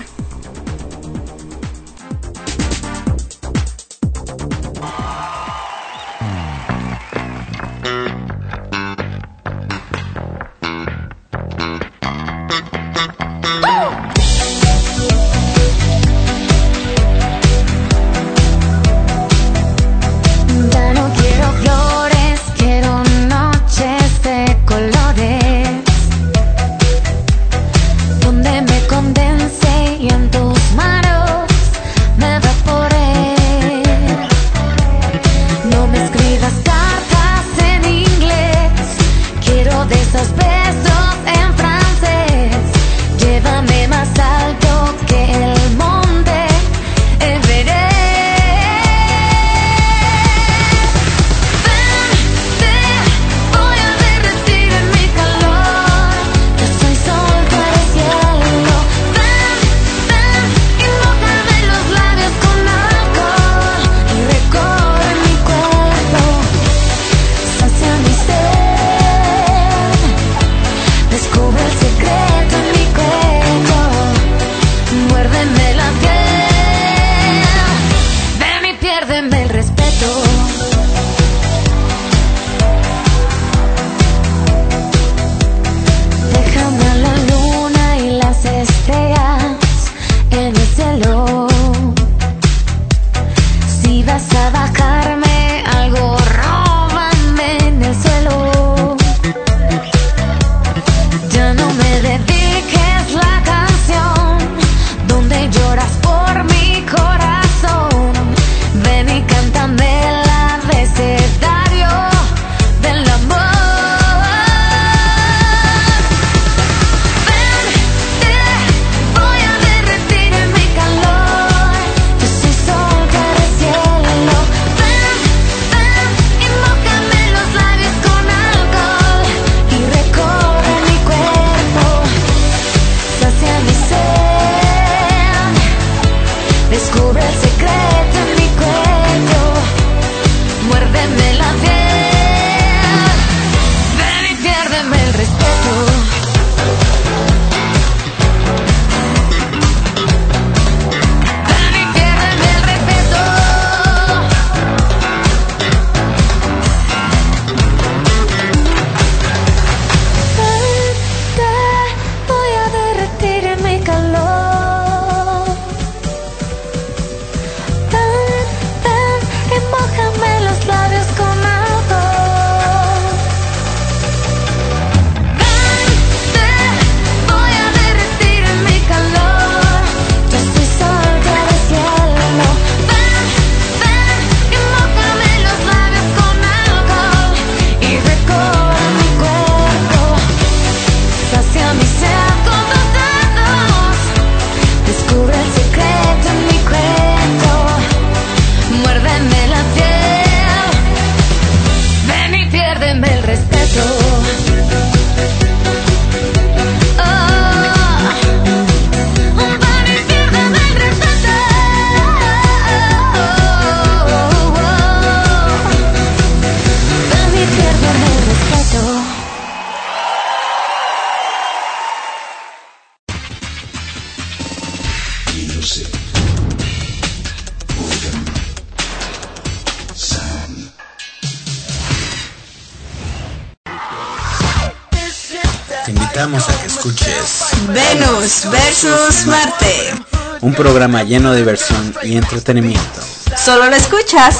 Te invitamos a que escuches Venus versus Marte, un programa lleno de diversión y entretenimiento. Solo lo escuchas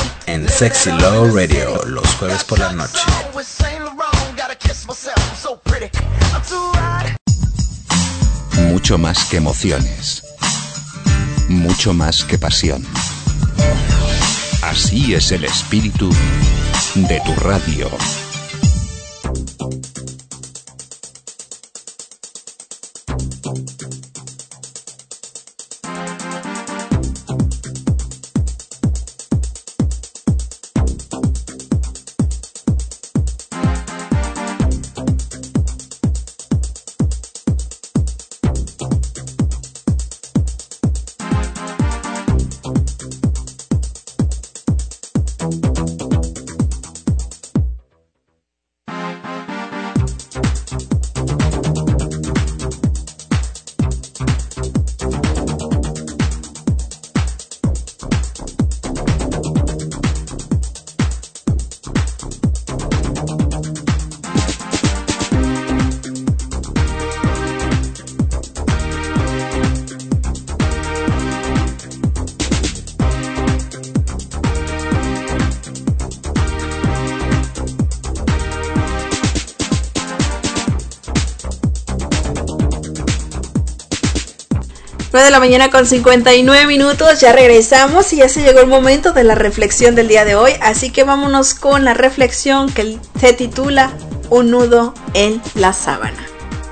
en Sexy Love Radio los jueves por la noche. Mucho más que emociones, mucho más que pasión. Así es el espíritu de tu radio. 9 de la mañana con 59 minutos, ya regresamos y ya se llegó el momento de la reflexión del día de hoy, así que vámonos con la reflexión que se titula Un nudo en la sábana.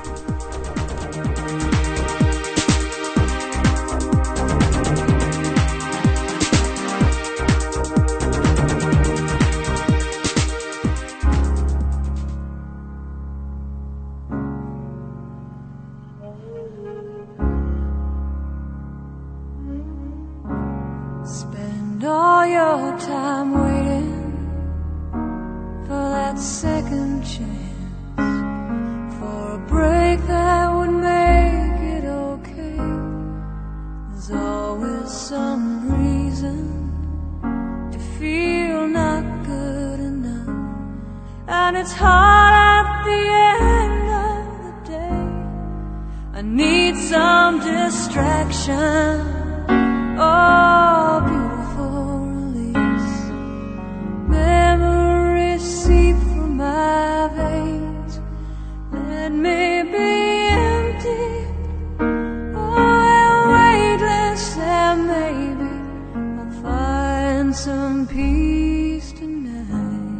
All your time waiting for that second chance, for a break that would make it okay. There's always some reason to feel not good enough, and it's hard at the end of the day. I need some distraction. Oh, beautiful release. Memories seep from my veins. Let me be empty. Oh, and weightless, and maybe I'll find some peace tonight.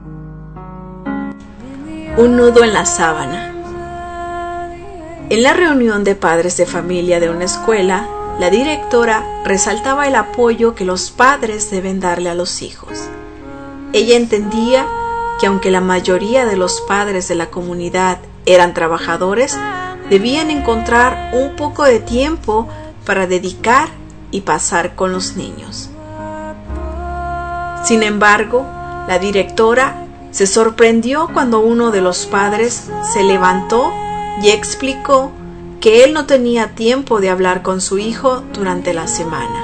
Un nudo en la sábana. En la reunión de padres de familia de una escuela, la directora resaltaba el apoyo que los padres deben darle a los hijos. Ella entendía que aunque la mayoría de los padres de la comunidad eran trabajadores, debían encontrar un poco de tiempo para dedicar y pasar con los niños. Sin embargo, la directora se sorprendió cuando uno de los padres se levantó y explicó que él no tenía tiempo de hablar con su hijo durante la semana.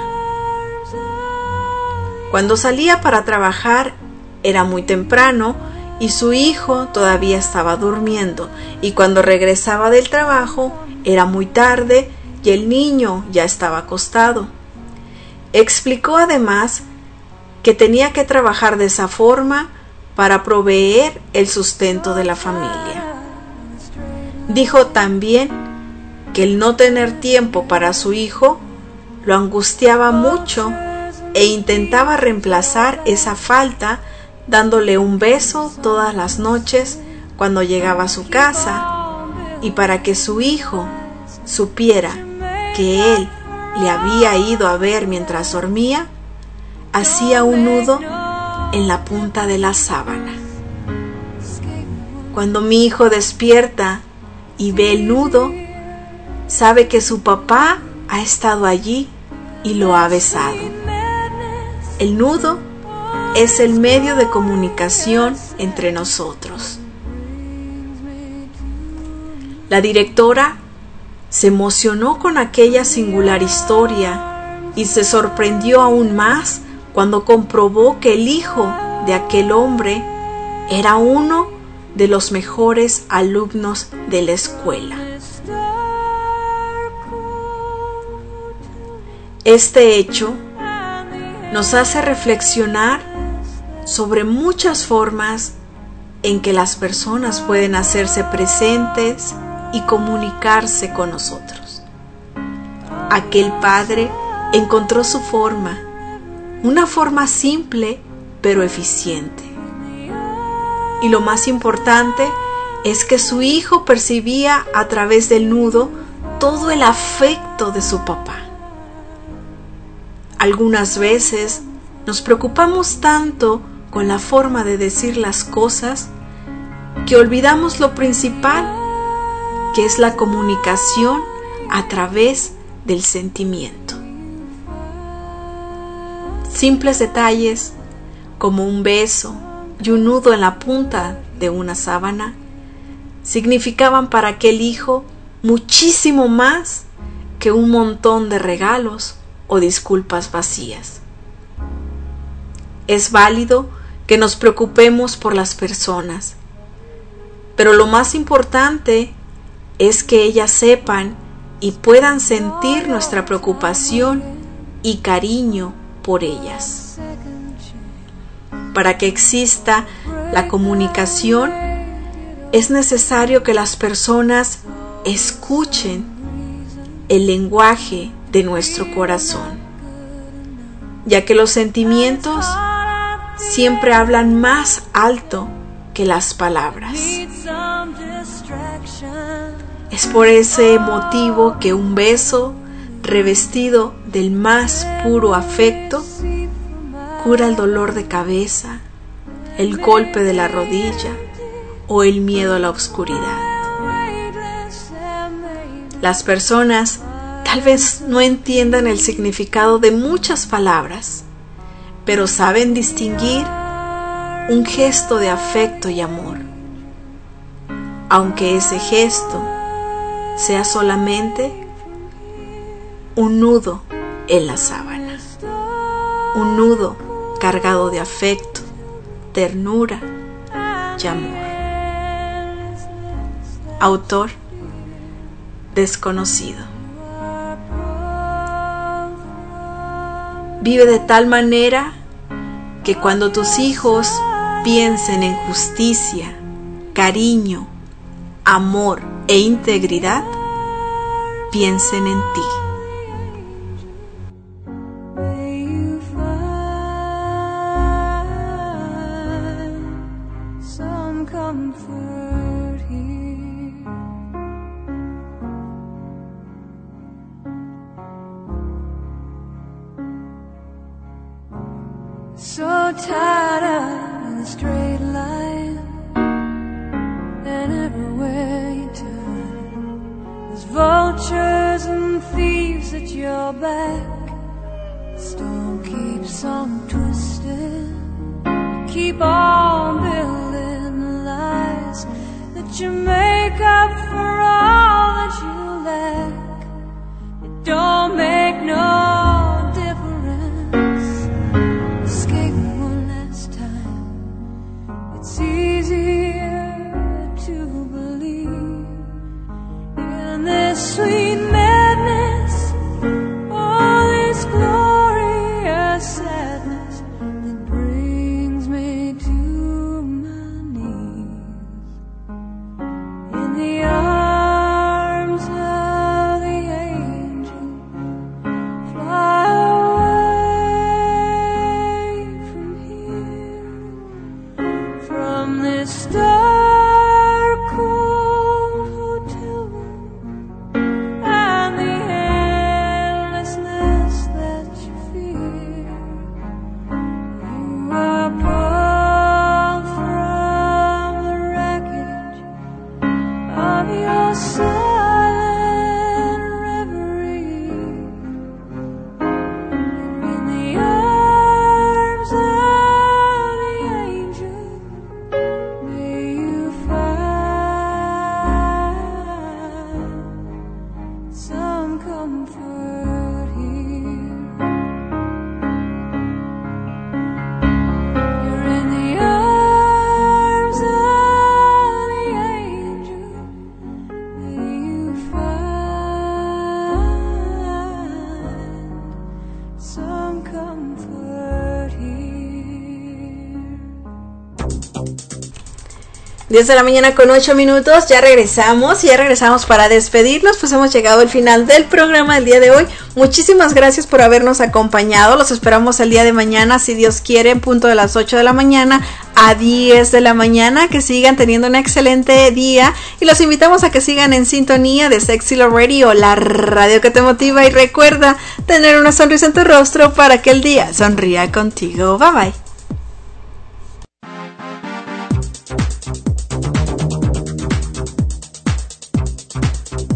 Cuando salía para trabajar era muy temprano y su hijo todavía estaba durmiendo, y cuando regresaba del trabajo era muy tarde y el niño ya estaba acostado. Explicó además que tenía que trabajar de esa forma para proveer el sustento de la familia. Dijo también que el no tener tiempo para su hijo lo angustiaba mucho e intentaba reemplazar esa falta dándole un beso todas las noches cuando llegaba a su casa, y para que su hijo supiera que él le había ido a ver mientras dormía, hacía un nudo en la punta de la sábana. Cuando mi hijo despierta y ve el nudo, sabe que su papá ha estado allí y lo ha besado. El nudo es el medio de comunicación entre nosotros. La directora se emocionó con aquella singular historia y se sorprendió aún más cuando comprobó que el hijo de aquel hombre era uno de los mejores alumnos de la escuela. Este hecho nos hace reflexionar sobre muchas formas en que las personas pueden hacerse presentes y comunicarse con nosotros. Aquel padre encontró su forma, una forma simple pero eficiente. Y lo más importante es que su hijo percibía a través del nudo todo el afecto de su papá. Algunas veces nos preocupamos tanto con la forma de decir las cosas que olvidamos lo principal, que es la comunicación a través del sentimiento. Simples detalles como un beso y un nudo en la punta de una sábana significaban para aquel hijo muchísimo más que un montón de regalos o disculpas vacías. Es válido que nos preocupemos por las personas, pero lo más importante es que ellas sepan y puedan sentir nuestra preocupación y cariño por ellas. Para que exista la comunicación, es necesario que las personas escuchen el lenguaje de nuestro corazón, ya que los sentimientos siempre hablan más alto que las palabras. Es por ese motivo que un beso revestido del más puro afecto cura el dolor de cabeza, el golpe de la rodilla o el miedo a la oscuridad. Las personas tal vez no entiendan el significado de muchas palabras, pero saben distinguir un gesto de afecto y amor, aunque ese gesto sea solamente un nudo en la sábana, un nudo cargado de afecto, ternura y amor. Autor desconocido. Vive de tal manera que cuando tus hijos piensen en justicia, cariño, amor e integridad, piensen en ti. So tied up in a straight line, and everywhere you turn, there's vultures and thieves at your back. The storm keeps on twisting, keep on building lies that you make up for all that you lack. It don't make no it's easier to believe in this sweet madness, all this glorious sadness that brings me to my knees in the arms of the angel. Fly from this dark, cold hotel room and the endlessness that you fear. You are pulled from the wreckage of your silent reverie in the arms of the angel. May you find some comfort here. You're in the arms of the angel. May you find some comfort here. 10 de la mañana con 8 minutos, ya regresamos para despedirnos, pues hemos llegado al final del programa del día de hoy. Muchísimas gracias por habernos acompañado, los esperamos el día de mañana, si Dios quiere, en punto de las 8 de la mañana a 10 de la mañana, que sigan teniendo un excelente día y los invitamos a que sigan en sintonía de Sexy Love Radio, la radio que te motiva, y recuerda tener una sonrisa en tu rostro para que el día sonría contigo. Bye bye.